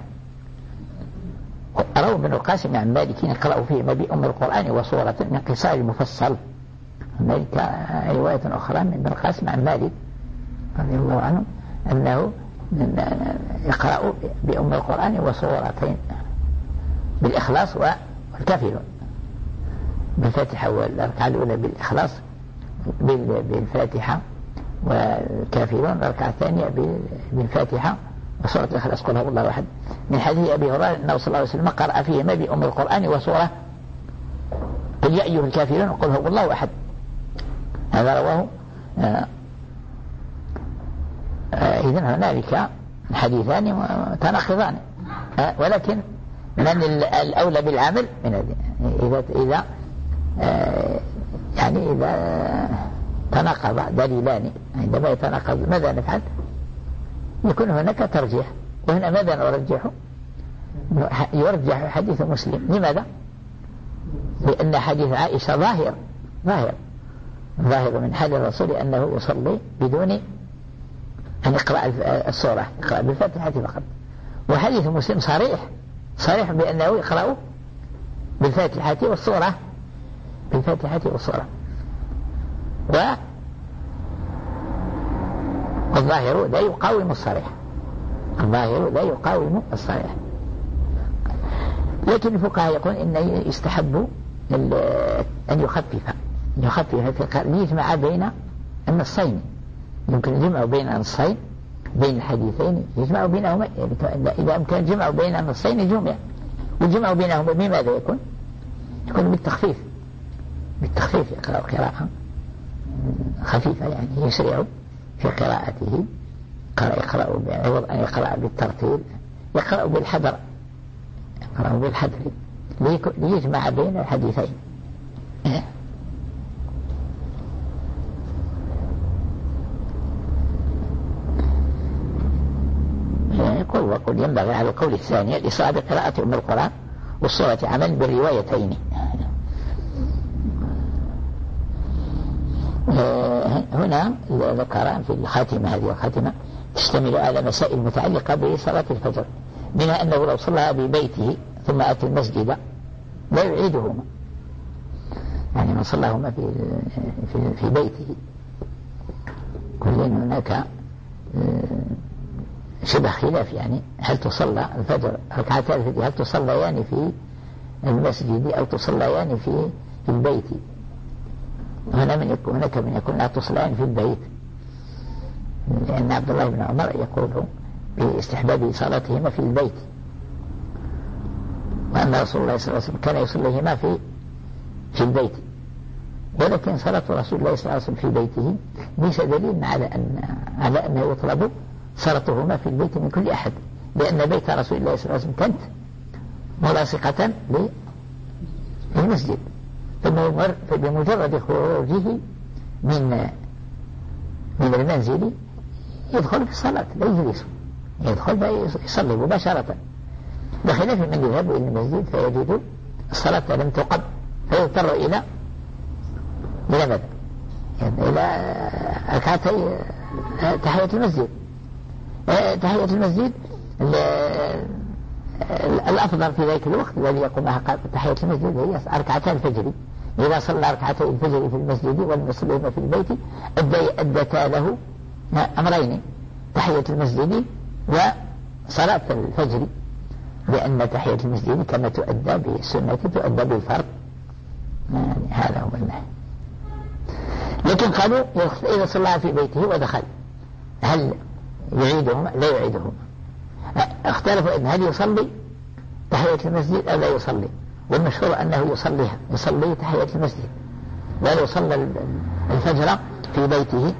روى ابن القاسم عن مالك يقرأ فيهما بأم القرآن وسورة من قصار المفصل. هنالك رواية أخرى من ابن القاسم عن مالك رضي الله عنه أنه يقرأ بأم القرآن وسورتين بالإخلاص والكافرون، بالفاتحة والركعة الأولى بالإخلاص بالفاتحة والكافرون، الركعة الثانية بالفاتحة وسورة الإخلاص قل هو الله أحد. من حديث أبي هريرة أنه صلى الله عليه وسلم قرأ فيهما بأم القرآن وسورة قل يا أيها الكافرون قل هو الله أحد. هذا رواه. إذن هنالك حديثان متناقضان، ولكن من الأولى بالعمل من إذا إذا يعني إذا تناقض دليلان، عندما يتناقض ماذا نفعل؟ يكون هناك ترجيح. وهنا ماذا نرجح؟ يرجح حديث مسلم. لماذا؟ لأن حديث عائشة ظاهر ظاهر الظاهر من حال الرسول أنه يصلي بدون أن يقرأ السورة، يقرأ بالفاتحة فقط. وحديث مسلم صريح صريح بأنه يقرأ بالفاتحة والسورة، بالفاتحة والسورة. والظاهر لا يقاوم الصريح، الظاهر لا يقاوم الصريح. لكن الفقهاء يقول إن يستحب أن يخفف أن يخفف في يجمع بين النصين، يمكن الجمع بين النصين بين الحديثين، يجمع بينهما إذا أمكن الجمع بين النصين جمع، والجمع بينهما بماذا يكون؟ يكون بالتخفيف، بالتخفيف يقرأ قراءة خفيفة، يعني يسرع في قراءته، يقرأ بعوض أن يقرأ بالترتيل يقرأ بالحذر، يقرأ بالحذر ليجمع بين الحديثين. يقول وقل ينبغي على القول الثاني الإصابة قراءة أم القرآن والصورة عمل بالروايتين. هنا ذكر في الخاتمة، هذه الخاتمة تشتمل على مسائل متعلقة بصلاة الفجر، منها أنه لو صلى ببيته ثم أتى المسجد لا يعيدهما، يعني من صلاهما في في في بيته. كلين هناك شبه خلاف، يعني هل تصلى الفجر ركعتا الفجر هل تصليان في المسجد أو تصليان في في البيت؟ هنا من يكون هناك من يكون لا تصليان في البيت، لأن عبد الله بن عمر يقول باستحباب صلاتهما في البيت، وأن رسول الله صلى الله عليه وسلم كان يصليهما في في البيت. ولكن صلاة رسول الله صلى الله عليه وسلم في بيته ليس دليل على أن على أنه يطلب صلاتهما في البيت من كل أحد، لأن بيت رسول الله صلى الله عليه وسلم كانت ملاصقة للمسجد، فبمجرد خروجه من من المنزل يدخل في الصلاة لا يجلس، يدخل يصلي مباشرة، بخلاف من يذهب إلى المسجد فيجد الصلاة لم تقم فيضطر إلى إلى ماذا؟ يعني إلى ركعتي تحية المسجد. تحية المسجد الأفضل في ذلك الوقت الذي يقوم معها تحية المسجد هي ركعتي الفجر. إذا صلى ركعتي الفجر في المسجد والمصلين في البيت أدتا له أمرين: تحية المسجد وصلاة الفجر، لأن تحية المسجد كما تؤدى بالسنة تؤدى بالفرض. يعني هذا هو النهي. لكن قالوا إذا صلى في بيته ودخل هل يعيدهما؟ لا يعيدهما. اختلفوا إن هل يصلي تحية المسجد أو لا يصلي، والمشهور أنه يصليها، يصلي تحية المسجد، ولو صلى الفجر في بيته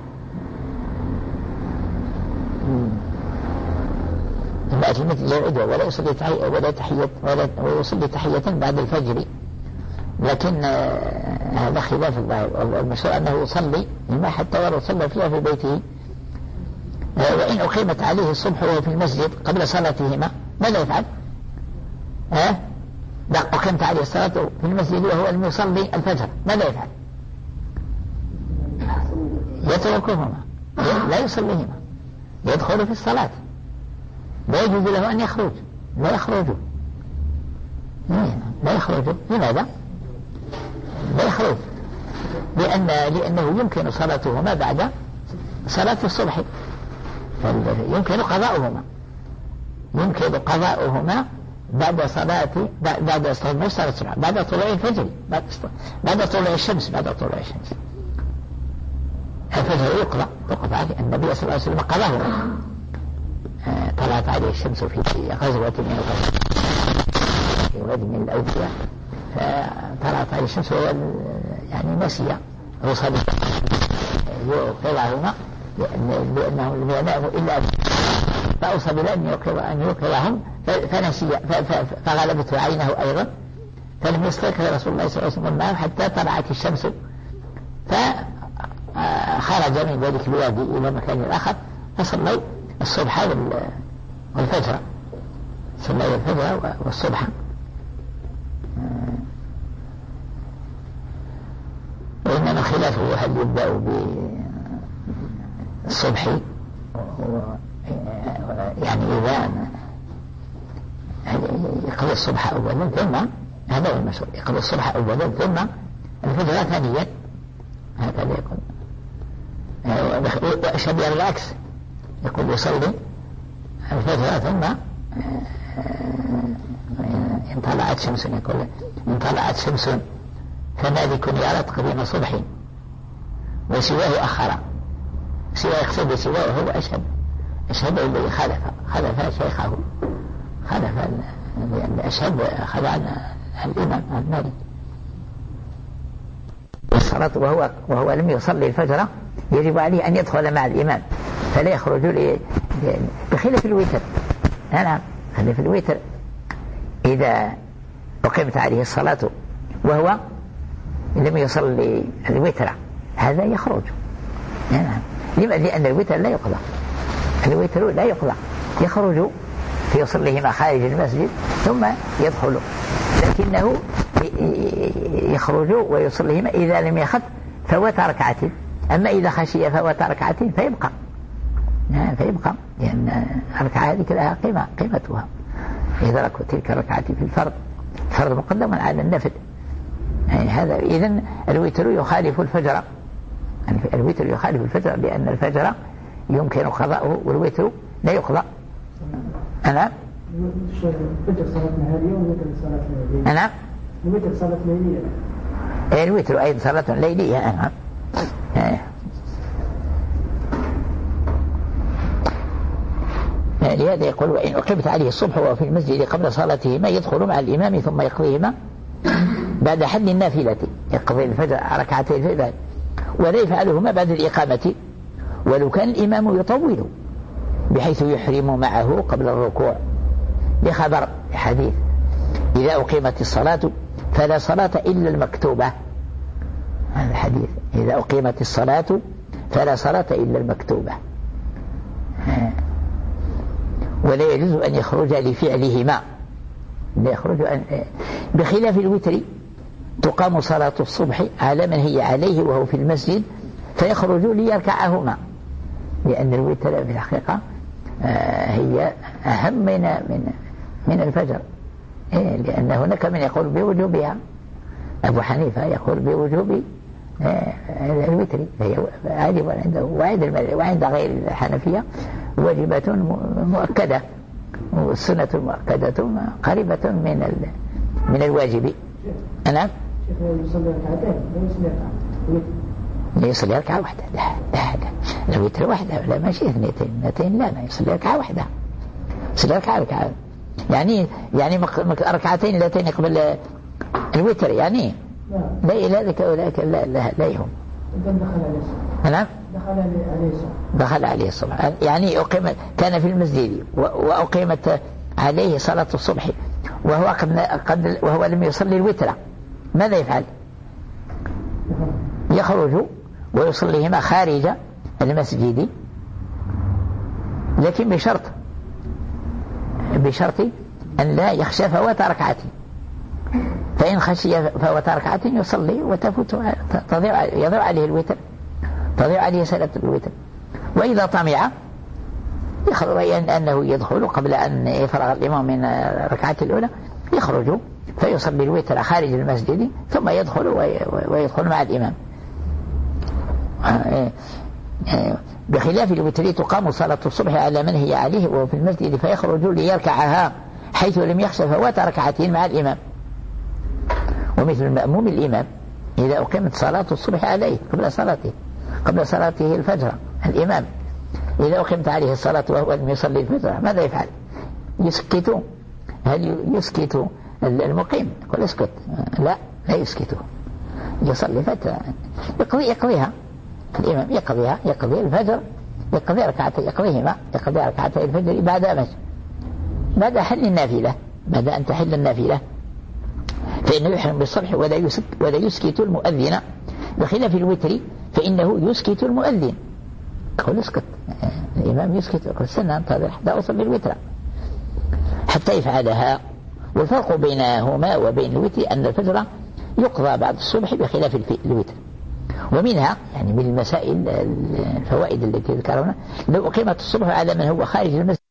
ثم أتى المسجد لا يعيدها ولا يصلي تحية ولا تحية ولا ويصلي تحية بعد الفجر. لكن هذا خلاف الظاهر، المشهور أنه يصلي لما حتى ولو صلى فيها في بيته. وإن أقيمت عليه الصبح وهو في المسجد قبل صلاتهما ماذا يفعل؟ ها؟ أقيمت عليه الصلاة في المسجد وهو لم يصلي الفجر ماذا يفعل؟ يتركهما لا يصليهما، يدخل في الصلاة، لا يجوز له أن يخرج، لا يخرج لا يخرج لماذا؟ لا يخرج لأن لأنه يمكن صلاتهما بعد صلاة الصبح، يمكن قضاؤهما يمكن قضاؤهما بعد صلاة بعد صلاة الصبح بعد طلوع الفجر، بعد بعد طلوع الشمس بعد طلوع الشمس الفجر يقضى وقف عليه. النبي صلى الله عليه وسلم قضاه، طلعت عليه الشمس في غزوة من الغزوات في واد من الأودية، فطلعت عليه الشمس وهو يعني نسي رسل يوقظهما لأنه لم يناموا إلا فأوصى بلا أن يوقظ أن يوقظهم فنسي فغلبته عينه أيضا، فلم يستيقظ رسول الله صلى الله عليه وسلم معه حتى طلعت الشمس، فخرج من ذلك الوادي إلى مكان آخر فصلوا الصبح والفجر، صلوا الفجر والصبح. وإنما خلافه هل يبدأ بالصبح يعني إذا يقضي الصبح أولا ثم هذا هو المشهور يقضي الصبح أولا ثم الفجر ثانيا هكذا يقول. وأشهد على العكس يقول يصلي الفجر ثم إن طلعت شمس يقول إن طلعت شمس فمالك يرى تقديم صبح وسواه أخر سواه يقصد سواه هو أشهد أشهد الذي خلف خلف شيخه خلف لأن أشهد خلع الإمام المالك. والصلاة وهو, وهو لم يصلي الفجر يجب عليه أن يدخل مع الإمام فلا يخرج لي بخلاف الوتر. نعم خلاف الوتر إذا أقيمت عليه الصلاة وهو لم يصلي الوتر هذا يخرج. نعم لما؟ لأن الوتر لا يقضى الوتر لا يقضى يخرج فيصليهما خارج المسجد ثم يدخل لكنه يخرج ويصليهما إذا لم يخف فوت ركعة. أما إذا خشي فوت ركعة فيبقى فيبقى لأن الركعة هذه لها قيمة قيمتها إذا تلك الركعة في الفرض الفرض مقدم على النفل. يعني هذا إذن الوتر يخالف الفجر الوتر يخالف الفجر لأن الفجر يمكن قضاؤه والوتر لا يقضى. أنا الفجر صلاة نهارية والوتر صلاة ليلية. أنا الوتر صلاة ليلية. الوتر أيضا صلاة ليلية. أنا لهذا يقول وإن أقيمت عليه الصبح وهو في المسجد قبل صلاتهما يدخل مع الإمام ثم يقضيهما بعد حل النافلة يقضي الفجر ركعتي الفجر ولا يفعلهما بعد الإقامة ولو كان الإمام يطول بحيث يحرم معه قبل الركوع لخبر حديث إذا أقيمت الصلاة فلا صلاة إلا المكتوبة. هذا الحديث إذا أقيمت الصلاة فلا صلاة إلا المكتوبة ولا يجوز أن يخرج لفعلهما لا يخرج أن بخلاف الوتر تقام صلاة الصبح على من هي عليه وهو في المسجد فيخرج ليركعهما لأن الوتر في الحقيقة هي أهم من من من الفجر لأن هناك من يقول بوجوبها. أبو حنيفة يقول بوجوب الوتر هي واجب عنده وعند غير الحنفية واجبة مؤكدة والسنة المؤكدة قريبة من من الواجب. أنا يصلي ركعتين لا يصلي ركعة واحدة لا لا لا الوتر واحدة لا ماشي اثنتين اثنتين لا ما يصلي ركعة واحدة يصلي ركعة ركعة يعني يعني ركعتين اللتين قبل الوتر يعني لا إلى ذلك أولئك لا لا لا يهم. أنا دخل عليه الصبح دخل عليه الصبح يعني أقيم كان في المسجد وأقيمت عليه صلاة الصبح وهو قد قد وهو لم يصلي الوتر ماذا يفعل؟ يخرج ويصليهما خارج المسجد لكن بشرط بشرط أن لا يخشى فوات ركعة فإن خشي فوات ركعة يصلي وتفوت تضيع يضيع عليه الوتر تضيع عليه صلاة الوتر. وإذا طمع يخرج أنه يدخل قبل أن يفرغ الإمام من الركعة الأولى يخرج فيصلي الوتر خارج المسجد ثم يدخل ويدخل مع الإمام. بخلاف الوتر تقام صلاة الصبح على من هي عليه وهو في المسجد فيخرج ليركعها حيث لم يخشى فوات ركعتين مع الإمام. ومثل المأموم الإمام إذا أقيمت صلاة الصبح عليه قبل صلاته قبل صلاته الفجر الإمام إذا أقيمت عليه الصلاة وهو لم يصلي الفجر ماذا يفعل؟ يسكت. هل يسكت المقيم؟ يقول اسكت لا لا يسكت يصلي فترة يقضي يقضيها الإمام يقضيها يقضي الفجر يقضي ركعتين يقضيهما يقضي ركعتين الفجر بعد أمس بعد حل النافلة بعد أن تحل النافلة فإنه يحرم بالصبح ولا يسكت ولا يسكت المؤذن بخلاف الوتر فإنه يسكت المؤذن يقول اسكت الإمام يسكت يقول استنى انتظر حتى أوصل للوتر حتى يفعلها. والفرق بينهما وبين الوتر أن الفجر يقضى بعد الصبح بخلاف الوتر ومنها يعني من المسائل الفوائد التي ذكرنا لو أقيمت الصبح على من هو خارج المسجد